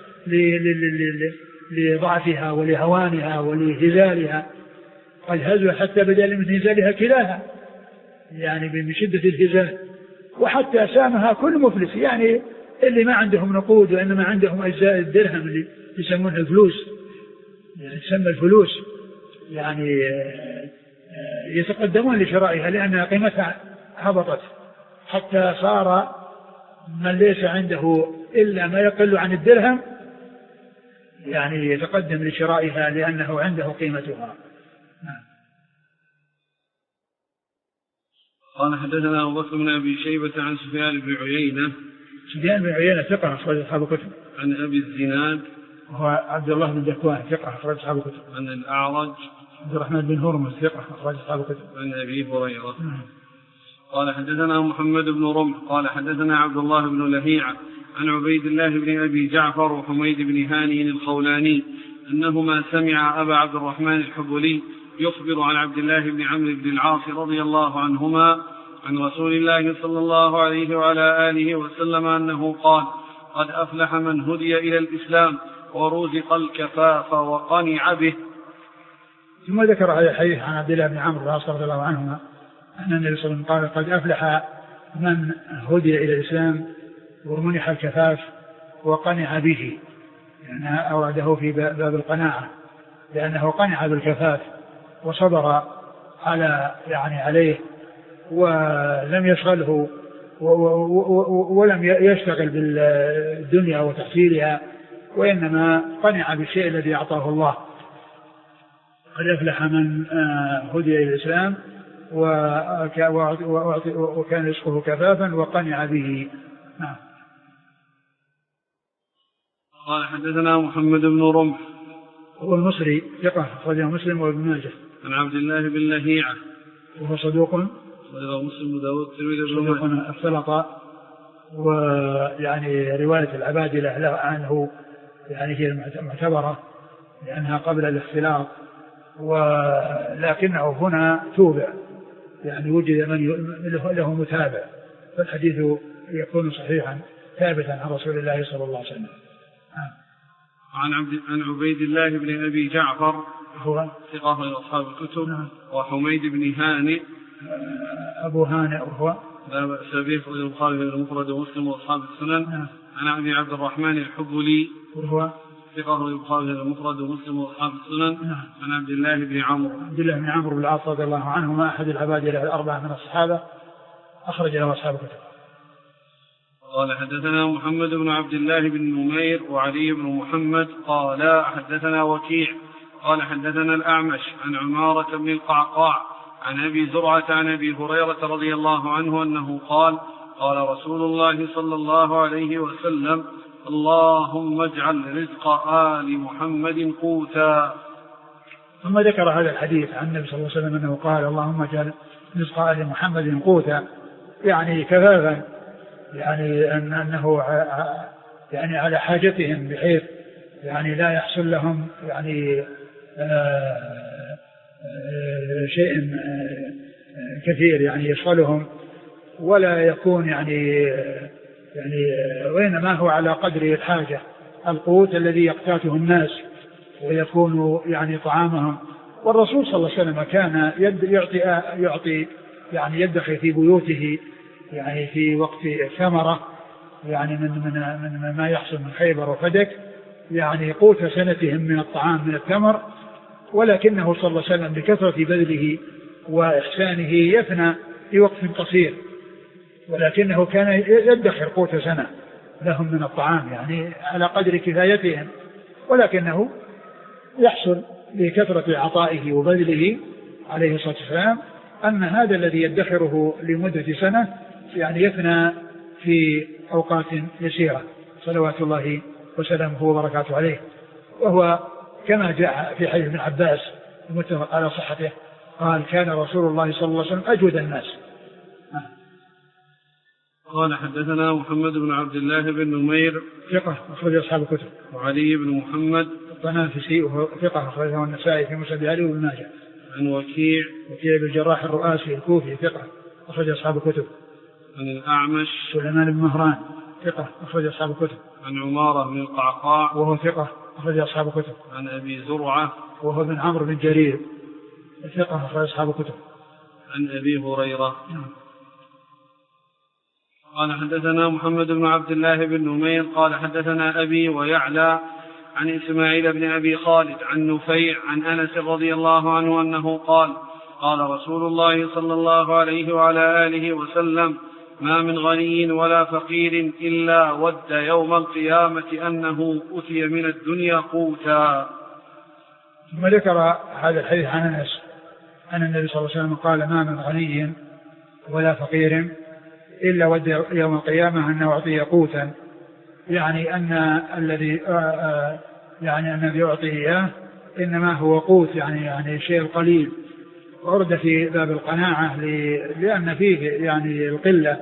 لضعفها ولهوانها ولهزالها. قد هزل حتى بدا من هزالها كلاها، يعني من شدة الهزال. وحتى سامها كل مفلس، يعني اللي ما عندهم نقود وإنما عندهم أجزاء الدرهم اللي يسمونها الفلوس، يعني تسمى الفلوس، يعني يتقدمون لشرائها لأن قيمتها هبطت، حتى صار من ليس عنده إلا ما يقل عن الدرهم يعني يتقدم لشرائها لأنه عنده قيمتها. قال: حدثنا أبو بكر بن أبي شيبة عن سفيان بن عيينة. سفيان بن عيينة ثقة أخرج أصحاب الكتب. عن أبي الزناد وهو عبد الله بن ذكوان ثقة أخرج أصحاب الكتب. عن الأعرج عبد الرحمن بن هرمز ثقة أخرج أصحاب الكتب. عن أبي هريرة. قال: حدثنا محمد بن رمح قال: حدثنا عبد الله بن لهيعة عن عبيد الله بن أبي جعفر وحميد بن هاني الخولاني أنهما سمع أبا عبد الرحمن الحبولي يخبر عن عبد الله بن عمرو بن العاص رضي الله عنهما عن رسول الله صلى الله عليه وعلى آله وسلم أنه قال: قد أفلح من هدي إلى الإسلام ورزق الكفاف وقنع به. ثم ذكر هذا الحديث عن عبد الله بن عمرو بن العاص رضي الله عنهما أن النبي صلى الله عليه وسلم قال: قد أفلح من هدي إلى الإسلام ومنح الكفاف وقنع به، يعني أورده في باب القناعة، لأنه قنع بالكفاف وصبر على يعني عليه ولم يشغله ولم يشتغل بالدنيا وتحصيلها، وإنما قنع بالشيء الذي أعطاه الله. قد أفلح من هدي إلى الإسلام وكان رزقه كفافا وقنع به. نعم. قال: حدثنا محمد بن رمح هو المصري ثقة أخرجه مسلم وابن ماجه. عن عبد الله بن لهيعة وهو صدوق ورواه مسلم وداود الترمذي صدوق اختلط، ويعني رواية العبادلة عنه يعني هي معتبرة لأنها قبل الاختلاط، ولكنه هنا توبع، يعني وجد من له متابع، فالحديث يكون صحيحا ثابتا عن رسول الله صلى الله عليه وسلم. عن عبد عن عبيد الله بن أبي جعفر هو ثقة من أصحاب الكتب. وحميد بن هانئ أبو هانئ وهو لا بأس به في البخاري المفرد ومسلم وأصحاب السنن. عن أبي عبد الرحمن الحبلي وهو ثقة من البخاري المفرد ومسلم وأصحاب السنن. عن عبد الله بن عمرو عبد الله بن عمرو بن العاص رضي الله عنهما أحد العباد الأربعة من الصحابة، أخرج له أصحاب الكتب. قال حدثنا محمد بن عبد الله بن نمير وعلي بن محمد قال حدثنا وكيع قال حدثنا الأعمش عن عمارة بن القعقاع عن أبي زرعة عن أبي هريرة رضي الله عنه أنه قال قال رسول الله صلى الله عليه وسلم اللهم اجعل رزق آل محمد قوتا. ثم ذكر هذا الحديث عن النبي صلى الله عليه وسلم أنه قال اللهم اجعل رزق آل محمد قوتا، يعني كفافا، يعني أن أنه يعني على حاجتهم بحيث يعني لا يحصل لهم يعني آآ آآ شيء آآ كثير يعني يشغلهم، ولا يكون يعني يعني وإنما هو على قدر الحاجة، القوت الذي يقتاته الناس ويكون يعني طعامهم. والرسول صلى الله عليه وسلم كان يعطي يعطي يعني يدخر في بيوته يعني في وقت الثمرة يعني من من من ما يحصل من خيبر وفدك، يعني قوت سنتهم من الطعام من التمر، ولكنه صلى الله عليه وسلم بكثرة بذله وإحسانه يفنى في وقت قصير، ولكنه كان يدخر قوت سنة لهم من الطعام يعني على قدر كفايتهم، ولكنه يحصل بكثرة عطائه وبذله عليه الصلاة والسلام أن هذا الذي يدخره لمدة سنة يعني يفنى في أوقات يسيرة صلوات الله وسلامه وبركاته عليه. وهو كما جاء في حديث ابن عباس المتفق على صحته قال كان رسول الله صلى الله عليه وسلم أجود الناس. قال حدثنا محمد بن عبد الله بن نمير ثقة أخرج أصحاب الكتب. وعلي بن محمد الطنافسي وهو ثقة أخرجه النسائي في مسند علي وابن ماجه. عن وكيع وكيع بن الجراح الرؤاسي الكوفي ثقة أخرج أصحاب الكتب. عن الأعمش سليمان بن مهران ثقة أخرج أصحاب الكتب. عن عمارة بن القعقاع وهو ثقة أخرج أصحاب الكتب. عن أبي زرعة وهو بن عمرو بن جرير ثقة أخرج أصحاب الكتب. عن أبي هريرة. قال حدثنا محمد بن عبد الله بن نمير قال حدثنا أبي ويعلى عن إسماعيل بن أبي خالد عن نفيع عن أنس رضي الله عنه أنه قال قال رسول الله صلى الله عليه وعلى آله وسلم ما من غني ولا فقير إلا ود يوم القيامة أنه أتي من الدنيا قوتا. ثم ذكر هذا الحديث عن أنس أن النبي صلى الله عليه وسلم قال ما من غني ولا فقير إلا ود يوم القيامة أنه أعطي قوتا، يعني أن الذي يعني أن الذي يعطي إياه إنما هو قوت يعني يعني شيء قليل، ورد في باب القناعة لأن فيه يعني القلة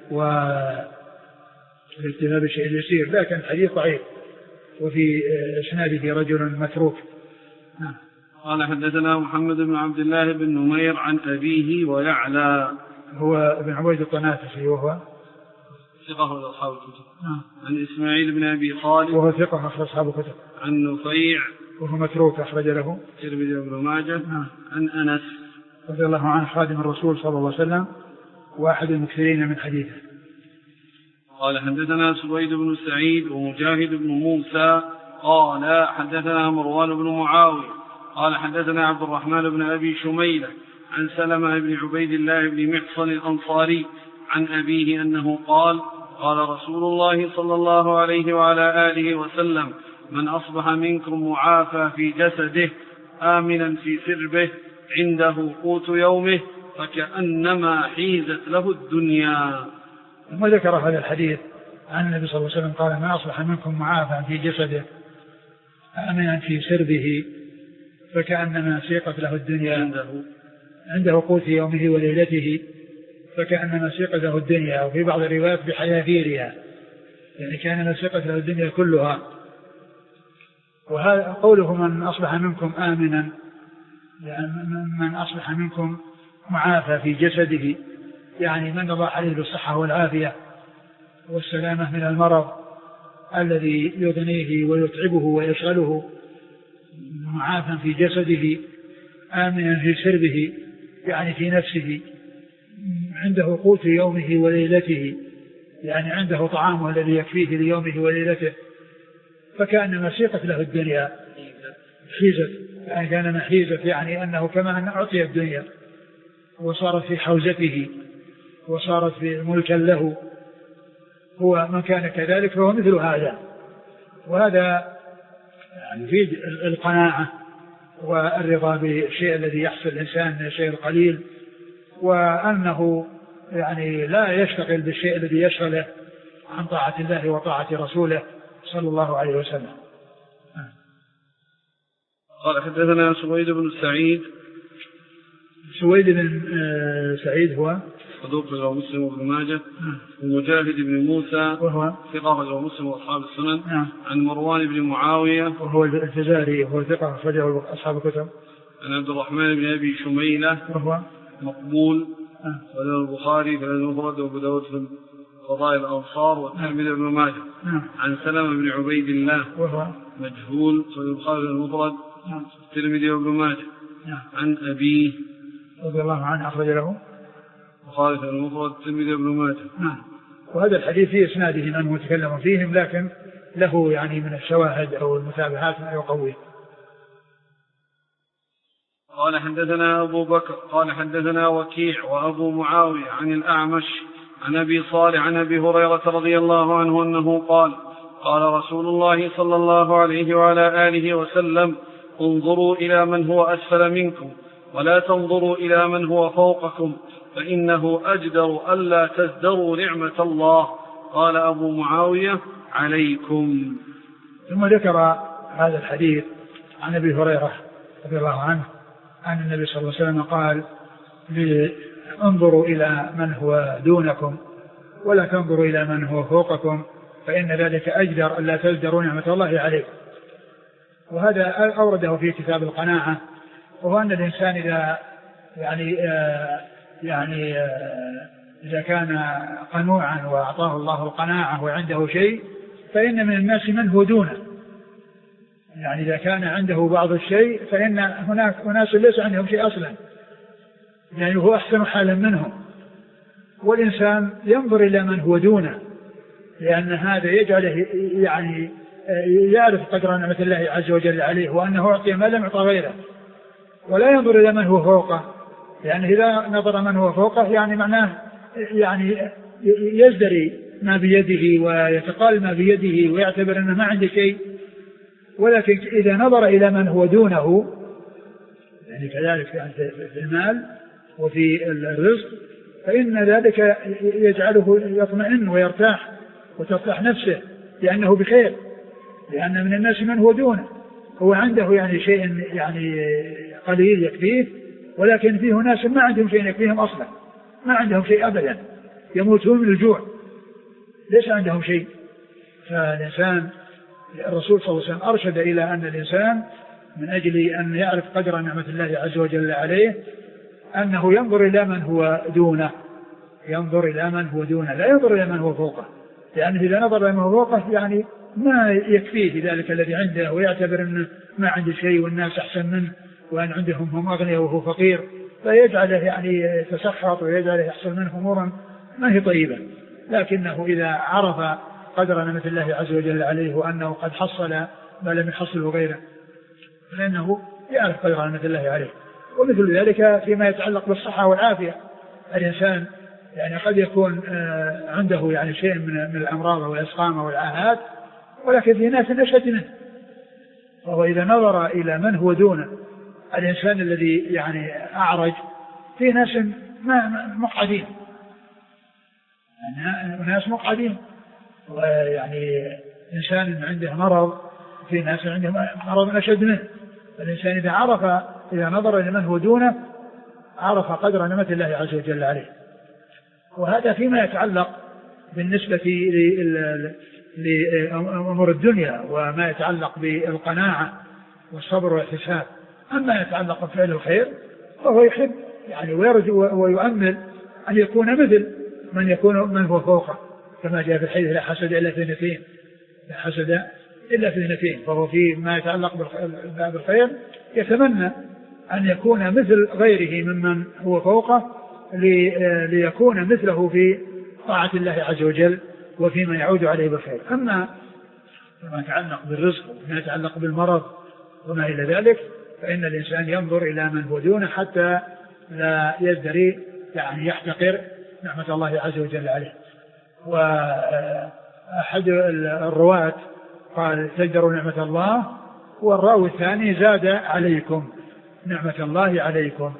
والاكتفاء بالشيء اليسير، لكن الحديث ضعيف وفي إسناده رجل متروك. قال حدثنا محمد بن عبد الله بن نمير عن أبيه ويعلى هو ابن عبيد الطنافسي وهو ثقة من أصحاب الكتب. عن إسماعيل بن أبي خالد وهو ثقة أخرج أصحاب الكتب. عن نفيع وهو متروك أخرج له الترمذي وابن ماجه. عن أنس رضي الله عنه خادم الرسول صلى الله عليه وسلم واحد المكثرين من حديثه. قال حدثنا سويد بن سعيد ومجاهد بن موسى قال حدثنا مروان بن معاوية قال حدثنا عبد الرحمن بن أبي شميلة عن سلمة بن عبيد الله بن محصن الأنصاري عن أبيه أنه قال قال رسول الله صلى الله عليه وعلى آله وسلم من أصبح منكم معافى في جسده آمنا في سربه عنده قوت يومه فكأنما حيزت له الدنيا. ثم ذكر هذا الحديث عن النبي صلى الله عليه وسلم قال ما أصبح منكم معافى في جسده آمنا في سربه فكأنما سيقت له الدنيا عنده عنده قوت يومه وليلته فكأنما سيقت له الدنيا، وفي بعض الروايات بحياثيرها يعني كأنما سيقت له الدنيا كلها. وهذا قوله من أصبح منكم آمنا يعني من أصبح منكم معافى في جسده، يعني من الله عليه بالصحة والعافية والسلامة من المرض الذي يضنيه ويتعبه ويشغله، معافى في جسده آمنا في سربه، يعني في نفسه، عنده قوت يومه وليلته، يعني عنده طعامه الذي يكفيه ليومه وليلته، فكأنما سيقت له الدنيا حيزت، يعني كان حيزت، يعني أنه كما أن أعطي الدنيا وصارت في حوزته وصارت في ملكا له، هو من كان كذلك فهو مثل هذا. وهذا يعني يفيد القناعة والرضا بالشيء الذي يحصل الإنسان من الشيء القليل، وأنه يعني لا يشتغل بالشيء الذي يشغله عن طاعة الله وطاعة رسوله صلى الله عليه وسلم. قال حدثنا سويد بن سعيد. سويد بن سعيد هو صدوق رواه مسلم وابن ماجه. ومجاهد بن موسى وهو ثقة رواه مسلم واصحاب السنن. نعم. عن مروان بن معاوية وهو الفزاري وهو ثقة أخرجه أصحاب الكتب. عن عبد الرحمن بن أبي شميلة وهو مقبول وله البخاري في المفرد وابو داود في فضائل الأنصار والترمذي بن ماجه. عن سلمة بن عبيد الله وهو مجهول في البخاري المفرد والترمذي بن ماجه. عن أبيه رضي الله عنه أخرج له البخاري في المفرد والترمذي بن ماجه. وهذا الحديث في إسناده من متكلم فيهم، لكن له يعني من الشواهد أو المتابعات ما يقويه. قال حدثنا أبو بكر قال حدثنا وكيع وأبو معاوية عن الأعمش عن أبي صالح عن أبي هريرة رضي الله عنه أنه قال قال رسول الله صلى الله عليه وعلى آله وسلم انظروا إلى من هو أسفل منكم ولا تنظروا إلى من هو فوقكم فإنه أجدر ألا تزدروا نعمة الله. قال أبو معاوية عليكم. ثم ذكر هذا الحديث عن أبي هريرة رضي الله عنه أن النبي صلى الله عليه وسلم قال انظروا إلى من هو دونكم ولا تنظروا إلى من هو فوقكم فإن ذلك أجدر ألا تزدروا نعمة الله عليكم. وهذا أورده في كتاب القناعة، وهو أن الإنسان إذا يعني آه يعني آه إذا كان قنوعا وأعطاه الله القناعة وعنده شيء فإن من الناس من هو دونه، يعني إذا كان عنده بعض الشيء فإن هناك أناس ليس عندهم شيء أصلا، يعني هو أحسن حالا منهم. والإنسان ينظر إلى من هو دونه لأن هذا يجعله يعني يعرف قدر نعمة الله عز وجل عليه وأنه أعطي ما لم يعطى غيره، ولا ينظر إلى من هو فوقه، يعني إذا نظر من هو فوقه يعني معناه يعني يزدري ما بيده ويتقال ما بيده ويعتبر أنه ما عنده شيء. ولكن إذا نظر إلى من هو دونه يعني كذلك يعني في المال وفي الرزق فإن ذلك يجعله يطمئن ويرتاح وترتاح نفسه لأنه بخير، لأن من الناس من هو دونه هو عنده يعني شيء يعني قليل يكفيه، ولكن فيه ناس ما عندهم شيء يكفيهم أصلا، ما عندهم شيء أبدا، يموتون من الجوع ليس عندهم شيء. فالإنسان الرسول صلى الله عليه وسلم أرشد إلى أن الإنسان من أجل أن يعرف قدر نعمة الله عز وجل عليه أنه ينظر إلى من هو دونه، ينظر إلى من هو دونه لا ينظر إلى من هو فوقه، لأنه إذا نظر إلى من هو فوقه يعني ما يكفيه ذلك الذي عنده ويعتبر أنه ما عنده شيء والناس أحسن منه وأن عندهم هم أغنياء وهو فقير، فيجعله يعني يتسخط ويجعله يحصل منه أمورا ما هي طيبة. لكنه إذا عرف قدر نعمة الله عز وجل عليه وأنه قد حصل ما لم يحصله غيره فإنه يعرف قدر نعمة الله عليه. ومثل ذلك فيما يتعلق بالصحة والعافية، الإنسان يعني قد يكون عنده يعني شيء من الأمراض والأسقام والعاهات ولكن في ناس أشد منه، وهو إذا نظر إلى من هو دونه الإنسان الذي يعني أعرج في ناس مقعدين، يعني ناس مقعدين، ويعني إنسان عنده مرض في ناس عندهم مرض أشد منه. فالإنسان إذا عرف إذا نظر إلى من هو دونه عرف قدر نعمة الله عز وجل عليه. وهذا فيما يتعلق بالنسبة لأمور الدنيا وما يتعلق بالقناعة والصبر والاحتساب. أما يتعلق بفعل الخير فهو يحب يعني ويرجو ويؤمل أن يكون مثل من يكون من هو فوقه، كما جاء في الحديث لا حسد إلا في اثنتين، لا حسد إلا في اثنتين. فهو في ما يتعلق بالخير يتمنى أن يكون مثل غيره ممن هو فوقه ليكون مثله في طاعة الله عز وجل وفيما يعود عليه بالخير. أما ما يتعلق بالرزق وما يتعلق بالمرض وما إلى ذلك فإن الإنسان ينظر إلى من هو دونه حتى لا يزدري يعني يحتقر نعمة الله عز وجل عليه. وأحد الرواة قال تزدروا نعمة الله، والراوي الثاني زاد عليكم نعمة الله عليكم.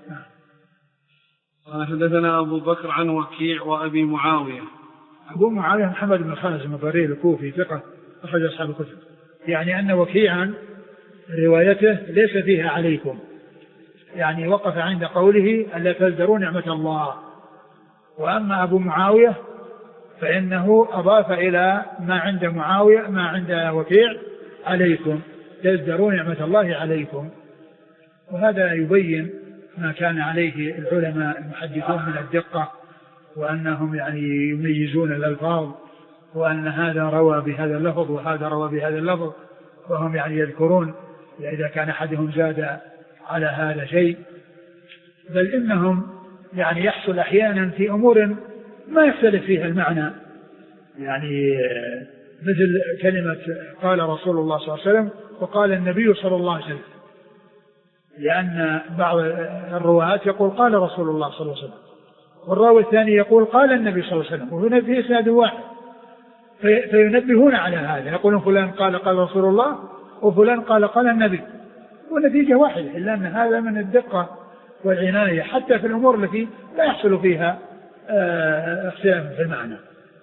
قال حدثنا أبو بكر عن وكيع وأبي معاوية. أبو معاوية محمد بن خازم الضرير الكوفي ثقة أخرج أصحاب الكتب. يعني أن وكيعا روايته ليس فيها عليكم، يعني وقف عند قوله ألا تزدروا نعمة الله. وأما أبو معاوية فإنه أضاف إلى ما عند معاوية ما عند وكيع عليكم، تزدروا نعمة الله عليكم. وهذا يبين ما كان عليه العلماء المحدثون من الدقة، وأنهم يعني يميزون الألفاظ، وأن هذا روى بهذا اللفظ وهذا روى بهذا اللفظ، وهم يعني يذكرون إذا كان أحدهم زاد على هذا شيء. بل إنهم يعني يحصل أحيانا في أمور ما يختلف فيها المعنى، يعني مثل كلمة قال رسول الله صلى الله عليه وسلم وقال النبي صلى الله عليه وسلم، لأن بعض الرواة يقول قال رسول الله صلى الله عليه وسلم، والراوي الثاني يقول قال النبي صلى الله عليه وسلم، وهنا في إسناد واحد، فينبهون على هذا، يقولون فلان قال قال رسول الله وفلان قال قال النبي، والنتيجة واحدة، إلا أن هذا من الدقة والعناية حتى في الأمور التي لا يحصل فيها اختلاف في المعنى.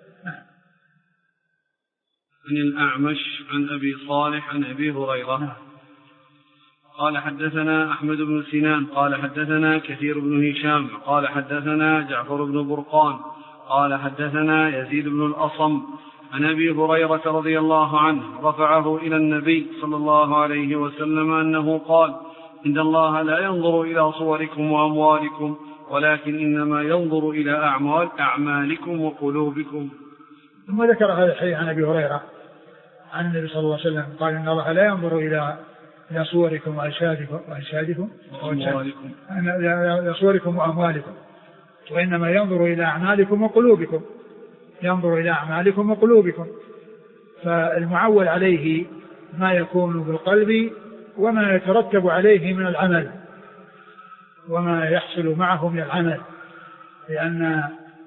عن الأعمش عن أبي صالح عن أبي هريرة قال حدثنا أحمد بن سنان قال حدثنا كثير بن هشام قال حدثنا جعفر بن برقان قال حدثنا يزيد بن الأصم عن أبي هريرة رضي الله عنه رفعه إلى النبي صلى الله عليه وسلم أنه قال إن الله لا ينظر إلى صوركم وأموالكم ولكن إنما ينظر إلى أعمال أعمالكم وقلوبكم. ثم ذكر هذا الحديث عن أبي هريرة عن النبي صلى الله عليه وسلم قال إن الله لا ينظر إلى إلى صوركم وأجسادكم وأجسادكم وأموالكم إلى صوركم وأموالكم وإنما ينظر إلى أعمالكم وقلوبكم، ينظر إلى أعمالكم وقلوبكم. فالمعول عليه ما يكون بالقلب وما يترتب عليه من العمل وما يحصل معه من العمل، لأن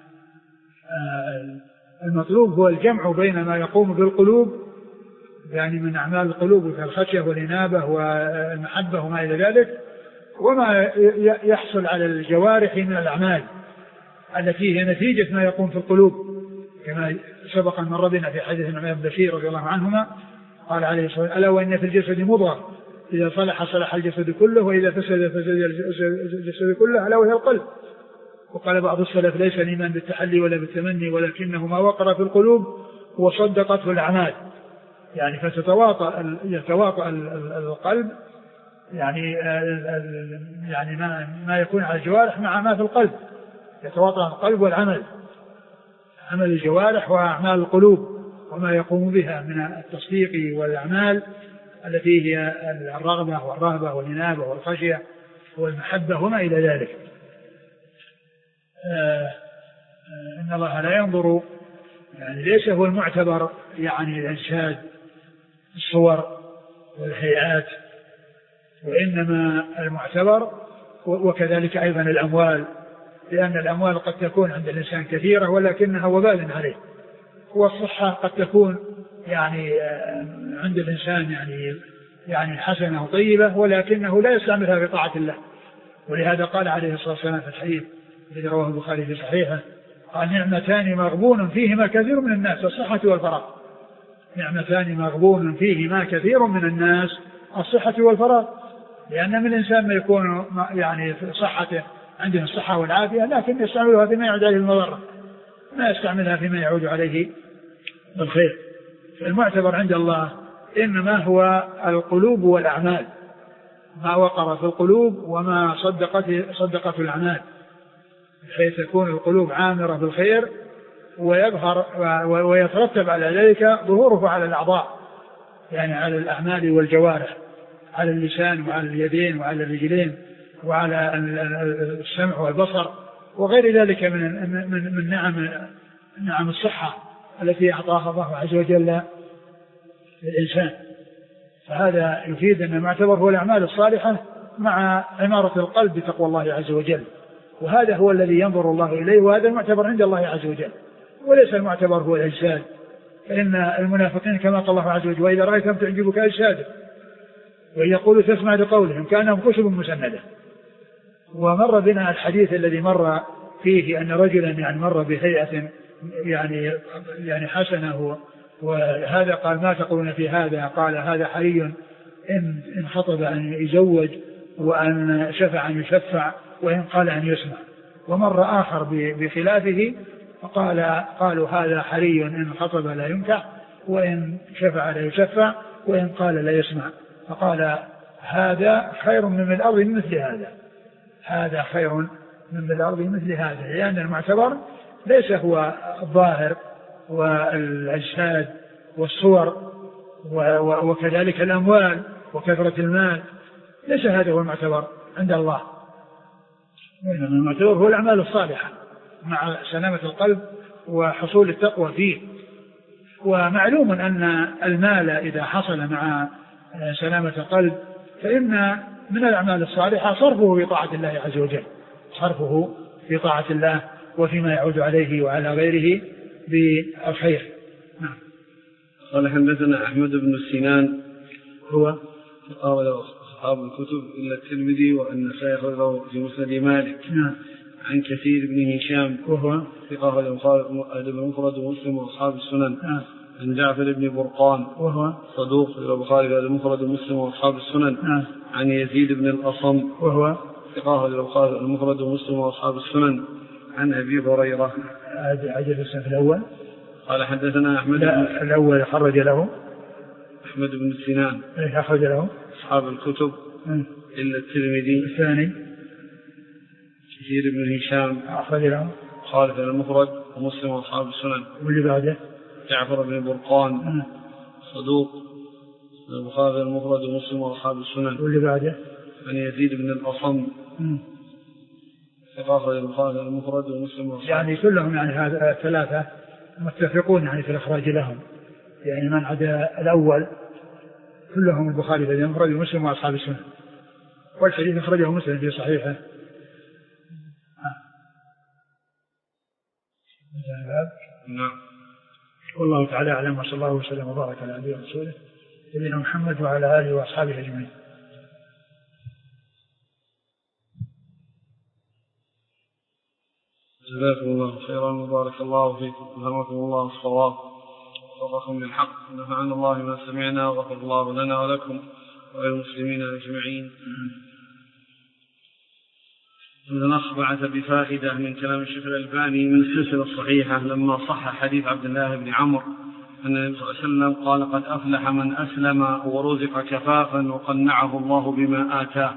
المطلوب هو الجمع بين ما يقوم بالقلوب يعني من أعمال القلوب كالخشية والإنابة والمحبة وما إلى ذلك، وما يحصل على الجوارح من الأعمال التي هي نتيجة ما يقوم في القلوب، كما سبق أن مر بنا في حديث النعمان بن بشير رضي الله عنهما قال عليه الصلاة والسلام ألا وإن في الجسد مضغة إذا صلح صلح الجسد كله وإذا فسد فسد الجسد كله ألا وهي القلب. وقال بعض السلف ليس الإيمان بالتحلي ولا بالتمني ولكنه ما وقر في القلوب وصدقته الأعمال، يعني فتتواطأ يتواطأ القلب يعني يعني ما ما يكون على الجوارح مع ما في القلب، يتواطأ القلب والعمل، عمل الجوارح وأعمال القلوب وما يقوم بها من التصديق والأعمال التي هي الرغبة والرهبة والإنابة والخشية والمحبة وما إلى ذلك. آه آه إن الله لا ينظر يعني ليس هو المعتبر يعني الأجساد الصور والهيئات، وإنما المعتبر وكذلك أيضا الأموال، لأن الأموال قد تكون عند الإنسان كثيرة ولكنها وبال عليه، والصحة قد تكون يعني عند الإنسان يعني يعني حسنة وطيبة ولكنه لا يستعملها في طاعة الله. ولهذا قال عليه الصلاة والسلام في الحديث الذي رواه البخاري في صحيحه قال نعمتان مغبون فيهما كثير من الناس الصحة والفراغ، نعمتان مغبون فيهما كثير من الناس الصحة والفراغ، لأن من الإنسان ما يكون يعني في صحته عنده الصحة والعافية لكن يستعملها فيما يعود عليه المضرة، ما يستعملها فيما يعود عليه بالخير. المعتبر عند الله إنما هو القلوب والأعمال، ما وقر في القلوب وما صدقت صدقت الأعمال، بحيث تكون القلوب عامرة بالخير ويظهر ويترتب على ذلك ظهوره على الأعضاء، يعني على الأعمال والجوارح، على اللسان وعلى اليدين وعلى الرجلين وعلى السمع والبصر وغير ذلك من من من نعم نعم الصحة التي أعطاها الله عز وجل للإنسان. فهذا يفيد أن المعتبر هو الأعمال الصالحة مع عمارة القلب بتقوى الله عز وجل، وهذا هو الذي ينظر الله إليه، وهذا المعتبر عند الله عز وجل، وليس المعتبر هو الأجساد. فإن المنافقين كما قال الله عز وجل: وإذا رأيتهم تعجبك أجسادهم ويقول تسمع لقولهم كأنهم خشب مسندة. ومر بنا الحديث الذي مر فيه أن رجلا يعني مر بهيئة يعني يعني حسنه، وهذا قال: ما تقولون في هذا؟ قال: هذا حري إن إن خطب أن يزوج، وأن شفع أن يشفع، وإن قال أن يسمع. ومر آخر بخلافه فقال قالوا: هذا حري إن خطب لا ينكح، وإن شفع لا يشفع، وإن قال لا يسمع. فقال: هذا خير من الأرض مثل هذا، هذا خير من الأرض مثل هذا، لأن المعتبر ليس هو الظاهر والأجساد والصور وكذلك الأموال وكثرة المال، ليس هذا هو المعتبر عند الله. المعتبر هو الأعمال الصالحة مع سلامة القلب وحصول التقوى فيه. ومعلوم أن المال إذا حصل مع سلامة القلب فإن من الأعمال الصالحة صرفه في طاعة الله عز وجل، صرفه في طاعة الله وفيما يعود عليه وعلى غيره بالخير. نعم. قال: حدثنا أحمد بن سنان هو قال أصحاب الكتب إلا الترمذي والنسائي أخرجه في مسند مالك. نعم. عن كثير بن هشام وهو ثقة أدب المفرد ومسلم وأصحاب السنن. نعم. عن جعفر بن برقان وهو صدوق في البخاري أدب المفرد ومسلم وأصحاب السنن. نعم. عن يزيد بن الأصم وهو ثقة في البخاري المفرد ومسلم وأصحاب السنن. عن أبي هريرة. عجل السنة الأول. قال: حدثنا أحمد لا الأول خرج له أحمد بن سنان أخرج له أصحاب الكتب إلا الترمذي. الثاني كثير بن هشام أخرج له خالد المفرد ومسلم وأصحاب السنن. واللي بعده جعفر بن برقان صدوق البخاري المفرد ومسلم وأصحاب السنن. واللي بعده عن يزيد بن الأصم ثقة البخاري المفرد ومسلم وأصحاب يعني كلهم يعني هذا ثلاثة متفقون يعني في الإخراج لهم، يعني من عدا الأول كلهم البخاري في المفرد ومسلم وأصحاب السنن، والحديث أخرجه مسلم في صحيحه. نعم. والله تعالى أعلم، وصلى الله وسلم وبارك على نبينا ورسوله نبينا محمد وعلى آله وأصحابه أجمعين. جزاكم الله خيرا وبارك الله فيكم وألهمكم الله الصواب ووفقكم للحق ونفعنا الله ما سمعنا وغفر الله لنا ولكم وللمسلمين أجمعين. الأخ بعث بفائدة من كلام الشيخ الألباني من السلسلة الصحيحة لما صح حديث عبد الله بن عمرو أن النبي صلى الله عليه وسلم قال: قد أفلح من أسلم ورزق كفافا وقنعه الله بما آتاه.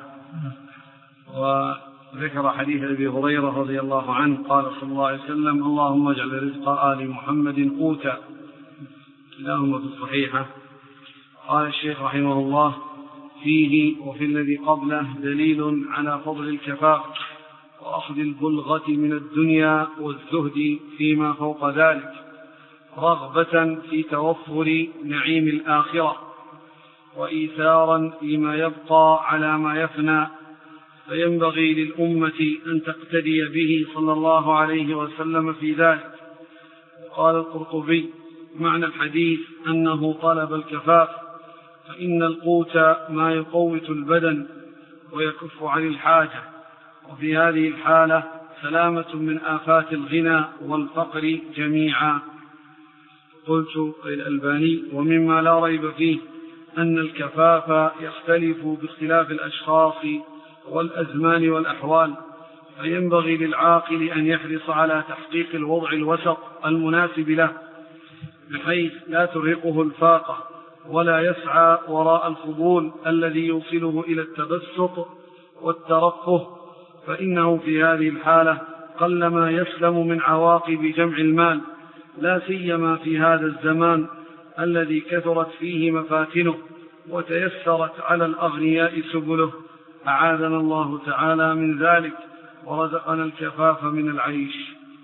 وذكر حديث أبي هريرة رضي الله عنه قال صلى الله عليه وسلم: اللهم اجعل رزق آل محمد قوتا. كلاهما في الصحيحة. قال الشيخ رحمه الله: فيه وفي الذي قبله دليل على فضل الكفاف وأخذ البلغة من الدنيا والزهد فيما فوق ذلك، رغبة في توفر نعيم الآخرة وإيثارا لما يبقى على ما يفنى. فينبغي للأمة أن تقتدي به صلى الله عليه وسلم في ذلك. قال القرطبي: معنى الحديث أنه طلب الكفاف، فإن القوت ما يقوت البدن ويكف عن الحاجة، وفي هذه الحالة سلامة من آفات الغنى والفقر جميعا. قلت الألباني: ومما لا ريب فيه أن الكفاف يختلف باختلاف الأشخاص والأزمان والأحوال، فينبغي للعاقل أن يحرص على تحقيق الوضع الوسط المناسب له، بحيث لا ترهقه الفاقة ولا يسعى وراء الفضول الذي يوصله إلى التبسط والترفه، فإنه في هذه الحالة قلما يسلم من عواقب جمع المال، لا سيما في هذا الزمان الذي كثرت فيه مفاتنه وتيسرت على الأغنياء سبله. أعاذنا الله تعالى من ذلك ورزقنا الكفاف من العيش.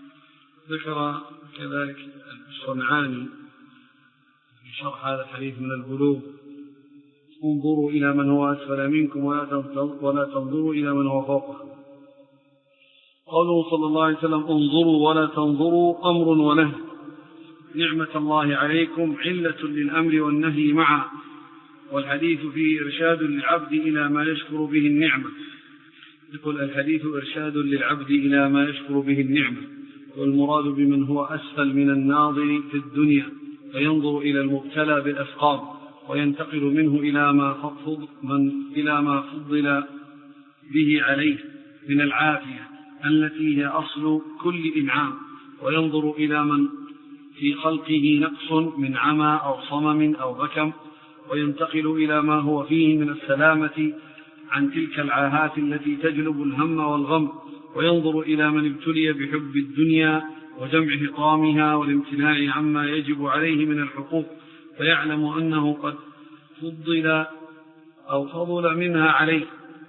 ذكر كذلك الصنعاني في شرح هذا الحديث من البلوغ: انظروا إلى من هو أسفل منكم ولا تنظروا إلى من هو فوقكم. قوله صلى الله عليه وسلم انظروا ولا تنظروا أمر ونهي. نعمة الله عليكم علة للأمر والنهي معا، والحديث فيه إرشاد للعبد إلى ما يشكر به النعمة. يقول الحديث إرشاد للعبد إلى ما يشكر به النعمة، والمراد بمن هو أسفل من الناظر في الدنيا فينظر إلى المبتلى بالأسقام وينتقل منه إلى ما فضل, من إلى ما فضل به عليه من العافية التي هي أصل كل إنعام، وينظر إلى من في خلقه نقص من عمى أو صمم أو بكم وينتقل إلى ما هو فيه من السلامة عن تلك العاهات التي تجلب الهم والغم، وينظر إلى من ابتلي بحب الدنيا وجمع حطامها والامتناع عما يجب عليه من الحقوق، فيعلم أنه قد فضل أو فضل منها عليه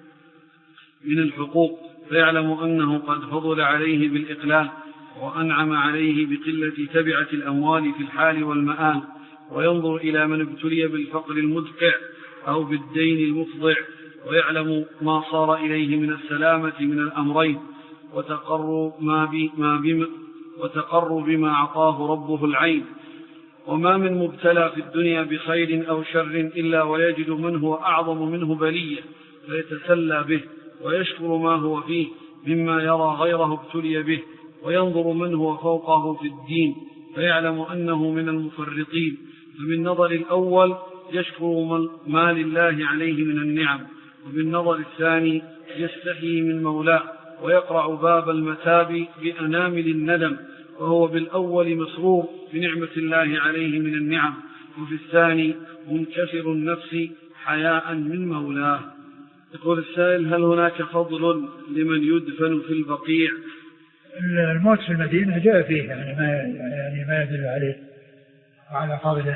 من الحقوق فيعلم أنه قد فضل عليه بالإقلال وأنعم عليه بقلة تبعة الأموال في الحال والمآل، وينظر إلى من ابتلي بالفقر المدقع أو بالدين المفضع ويعلم ما صار إليه من السلامة من الأمرين، وتقر, ما بما بما وتقر بما أعطاه ربه العين. وما من مبتلى في الدنيا بخير أو شر إلا ويجد من هو أعظم منه بلية فيتسلى به ويشكر ما هو فيه مما يرى غيره ابتلي به، وينظر من هو فوقه في الدين فيعلم أنه من المفرطين. فبالنظر الأول يشكر ما لله عليه من النعم، وبالنظر الثاني يستحيي من مولاه ويقرع باب المتاب بأنامل الندم، وهو بالأول مسرور بنعمة الله عليه من النعم، وفي الثاني منكسر النفس حياء من مولاه. يقول السائل: هل هناك فضل لمن يدفن في البقيع؟ الموت في المدينة جاء فيه يعني ما, يعني ما يدل عليه وعلى فضله،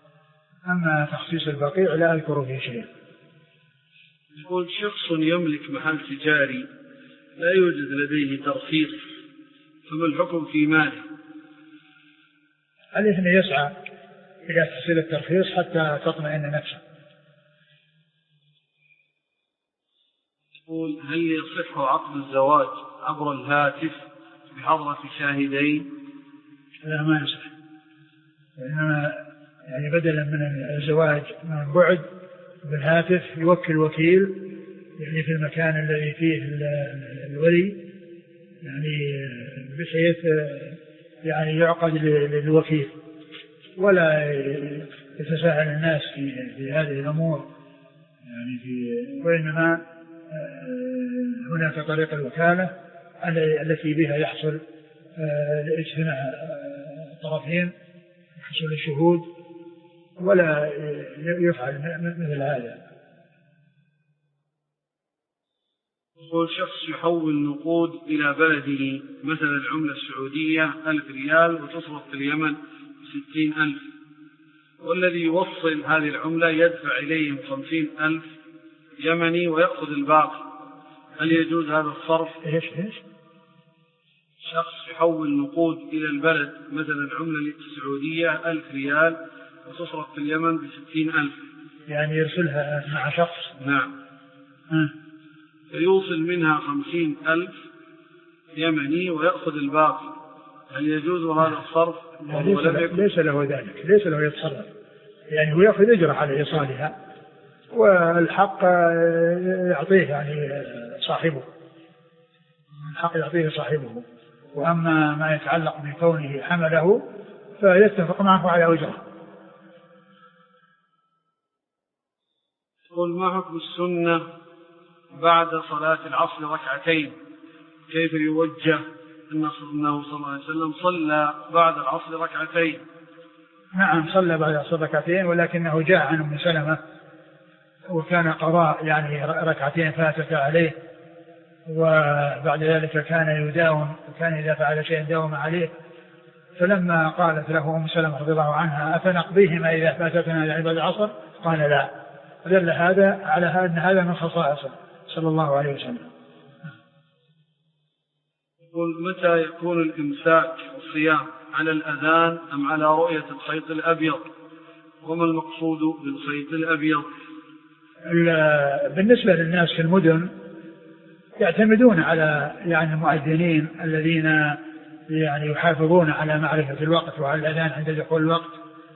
أما تخصيص البقيع لا أذكر فيه شيء. يقول: شخص يملك محل تجاري لا يوجد لديه ترخيص، فما الحكم في ماله؟ عليه أن يسعى إلى تحصيل الترخيص حتى تطمئن نفسه. يقول: هل يصح عقد الزواج عبر الهاتف بحضرة شاهدين؟ لا، ما يصح، إنما يعني بدلا من الزواج من بعد بالهاتف يوكل وكيل يعني في المكان الذي فيه الولي، يعني بحيث يعني يعقد للوكيل ولا يتساهل الناس في, في هذه الأمور يعني في، وإنما هناك طريق الوكالة التي بها يحصل اجتماع الطرفين وحصول الشهود، ولا يفعل مثل هذا. يقول: شخص يحول نقود إلى بلده مثلا العملة السعودية ألف ريال وتصرف في اليمن ستين ألف، والذي يوصل هذه العملة يدفع إليهم خمسين ألف يمني ويأخذ الباقي، هل يجوز هذا الصرف؟ إيش إيش؟ شخص يحول نقود إلى البلد مثلا العملة السعودية ألف ريال وتصرف في اليمن بستين ألف، يعني يرسلها مع شخص. نعم. م. فيوصل منها خمسين ألف يمني ويأخذ الباقي، هل يجوز هذا الصرف؟ ليس, ليس له ذلك، ليس له يتصرف، يعني هو يأخذ أجر على إيصالها والحق يعطيه يعني صاحبه، الحق يعطيه صاحبه، وأما ما يتعلق بكونه حمله فيتفق معه على أجره. يقول: ما حكم السنة بعد صلاة العصر ركعتين؟ كيف يوجه؟ أنه صلى الله عليه وسلم صلى بعد العصر ركعتين. نعم صلى بعد ركعتين، ولكنه جاء عن أم سلمة وكان قضاء يعني ركعتين فاتت عليه، وبعد ذلك كان يداوم، وكان إذا فعل شيء داوم عليه. فلما قالت له أم سلمة رضي الله عنها أفنقضيهما إذا فاتتنا يعني بعد العصر؟ قال لا. دل هذا على أن هذا من خصائصه صلى الله عليه وسلم. يقول متى يكون الإمساك والصيام على الأذان أم على رؤية الخيط الأبيض؟ وما المقصود بالخيط الأبيض؟ بالنسبة للناس في المدن يعتمدون على يعني المؤذنين الذين يعني يحافظون على معرفة الوقت وعلى الأذان عند دخول الوقت.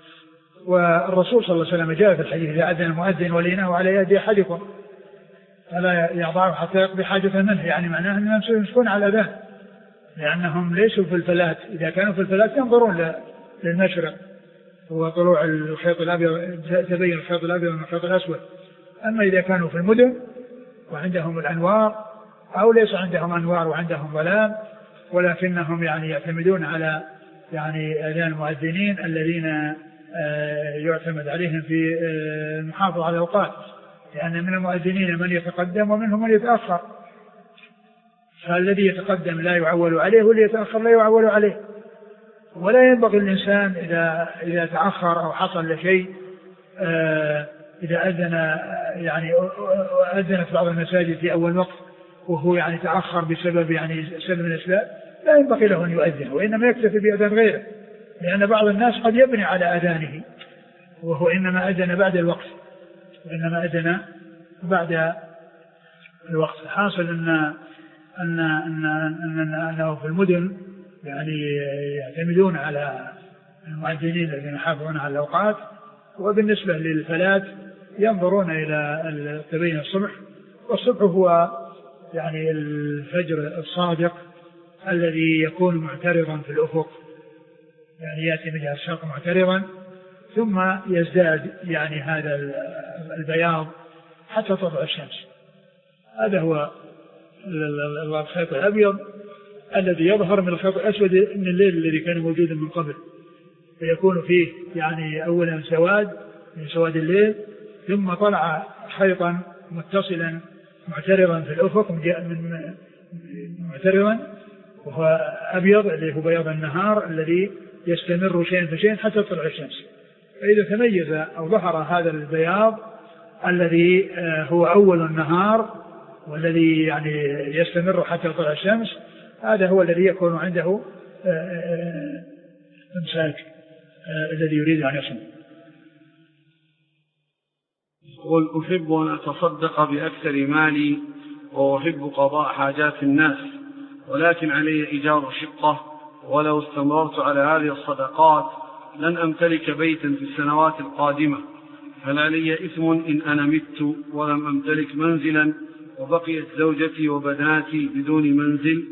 والرسول صلى الله عليه وسلم جاء في الحديث إذا أذن المؤذن ولينه على يد أحدكم فلا يضعه حتى يقضي حاجة منه، يعني معناه أنهم يمسكون على الأذان لأنهم ليسوا في الفلات. إذا كانوا في الفلات ينظرون للمشرق وطلوع الخيط الأبيض، تبين الخيط الأبيض من الخيط الأسود. أما إذا كانوا في المدن وعندهم الأنوار أو ليس عندهم أنوار وعندهم ظلام، ولكنهم يعني يعتمدون على يعني أذان المؤذنين الذين يعتمد عليهم في المحافظة على الأوقات، لأن من المؤذنين من يتقدم ومنهم من يتأخر، فالذي يتقدم لا يعول عليه والذي يتأخر لا يعول عليه. ولا ينبغي الإنسان إذا إذا تأخر أو حصل لشيء إذا أذن يعني أذنت بعض المساجد في أول وقت وهو يعني تأخر بسبب يعني سبب من الأسباب، لا ينبغي له أن يؤذن، وإنما يكتفي بأذان غيره، لأن بعض الناس قد يبني على أذانه وهو إنما أذن بعد الوقت، وإنما أذن بعد الوقت. حاصل أن أن أن أن أنه في المدن يعني يعتمدون على المؤذنين الذين يحافظون على الأوقات، وبالنسبة للفلات ينظرون إلى تبين الصبح، والصبح هو يعني الفجر الصادق الذي يكون معترضا في الأفق، يعني يأتي من الشرق معترضا ثم يزداد يعني هذا البياض حتى تطلع الشمس. هذا هو الخيط الأبيض الذي يظهر من الخيط الأسود من الليل الذي كان موجودا من قبل، فيكون فيه يعني أولا سواد من سواد الليل، ثم طلع خيطا متصلا معترضا في الأفق من معترضا وهو أبيض اللي هو بياض النهار الذي يستمر شيئا فشيئا حتى تطلع الشمس. فإذا تميز أو ظهر هذا البياض الذي هو أول النهار والذي يعني يستمر حتى تطلع الشمس، هذا هو الذي يكون عنده إمساك الذي يريد أن يصوم. قل أحب أن أتصدق بأكثر مالي وأحب قضاء حاجات الناس، ولكن علي إيجار شقة، ولو استمررت على هذه الصدقات لن أمتلك بيتا في السنوات القادمة، هل علي إثم إن أنا مت ولم أمتلك منزلا وبقيت زوجتي وبناتي بدون منزل؟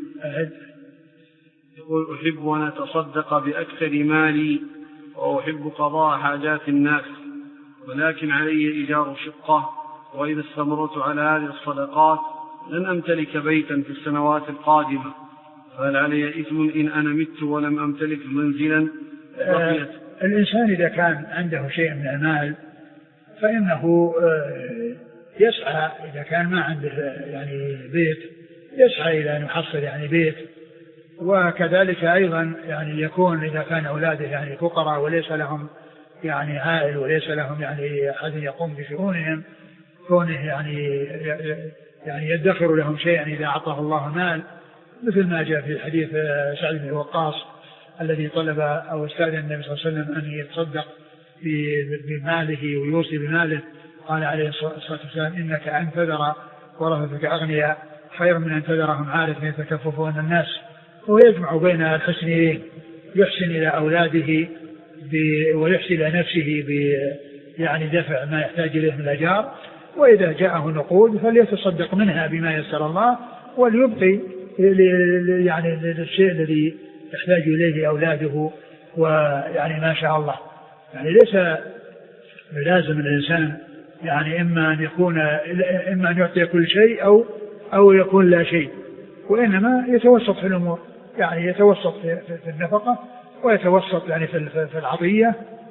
يقول أحب أن أتصدق بأكثر مالي وأحب قضاء حاجات الناس، ولكن علي إيجار شقة، وإذا استمرت على هذه الصدقات لن أمتلك بيتا في السنوات القادمة، فهل علي إثم إن أنا مت ولم أمتلك منزلا وبقيت؟ آه الإنسان إذا كان عنده شيء من المال فإنه آه يسعى، إذا كان ما عنده يعني بيت يسعى إلى أن يحصل يعني بيت، وكذلك أيضا يعني يكون إذا كان أولاده يعني فقراء وليس لهم يعني عائل وليس لهم يعني أحد يقوم بشؤونهم، كونه يعني يعني يدخر لهم شيئا إذا أعطاه الله مال، مثل ما جاء في حديث سعد بن وقاص الذي طلب أو استأذن النبي صلى الله عليه وسلم أن يتصدق بماله ويوصي بماله، قال عليه الصلاة والسلام إنك أن تذر ورثتك أغنياء خير من أن تذرهم عالة يتكففون الناس. هو يجمع بين الحسنين، يحسن إلى أولاده ويحسن إلى نفسه يعني دفع ما يحتاج إليه من الأجار، وإذا جاءه نقود فليتصدق منها بما يسر الله، وليبقي يعني للشيء الذي يحتاج إليه أولاده، ويعني ما شاء الله. يعني ليس لازم الإنسان يعني إما أن يكون إما أن يعطي كل شيء أو أو يكون لا شيء، وإنما يتوسط في الأمور، يعني يتوسط في النفقة ويتوسط يعني في العطية،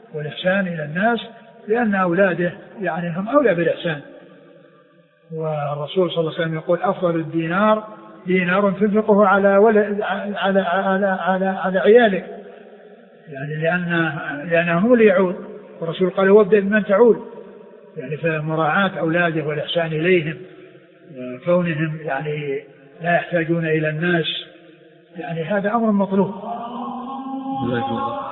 والإحسان إلى الناس، لأن أولاده يعني هم أولى بالإحسان. والرسول صلى الله عليه وسلم يقول أفضل الدينار دينار تنفقه على ولد على على على, على عيالك، يعني لأن لأنه هو اللي يعود. والرسول قال وابدأ بمن تعول، يعني فمراعاة أولاده والإحسان إليهم، كونهم يعني لا يحتاجون إلى الناس، يعني هذا أمر مطلوب.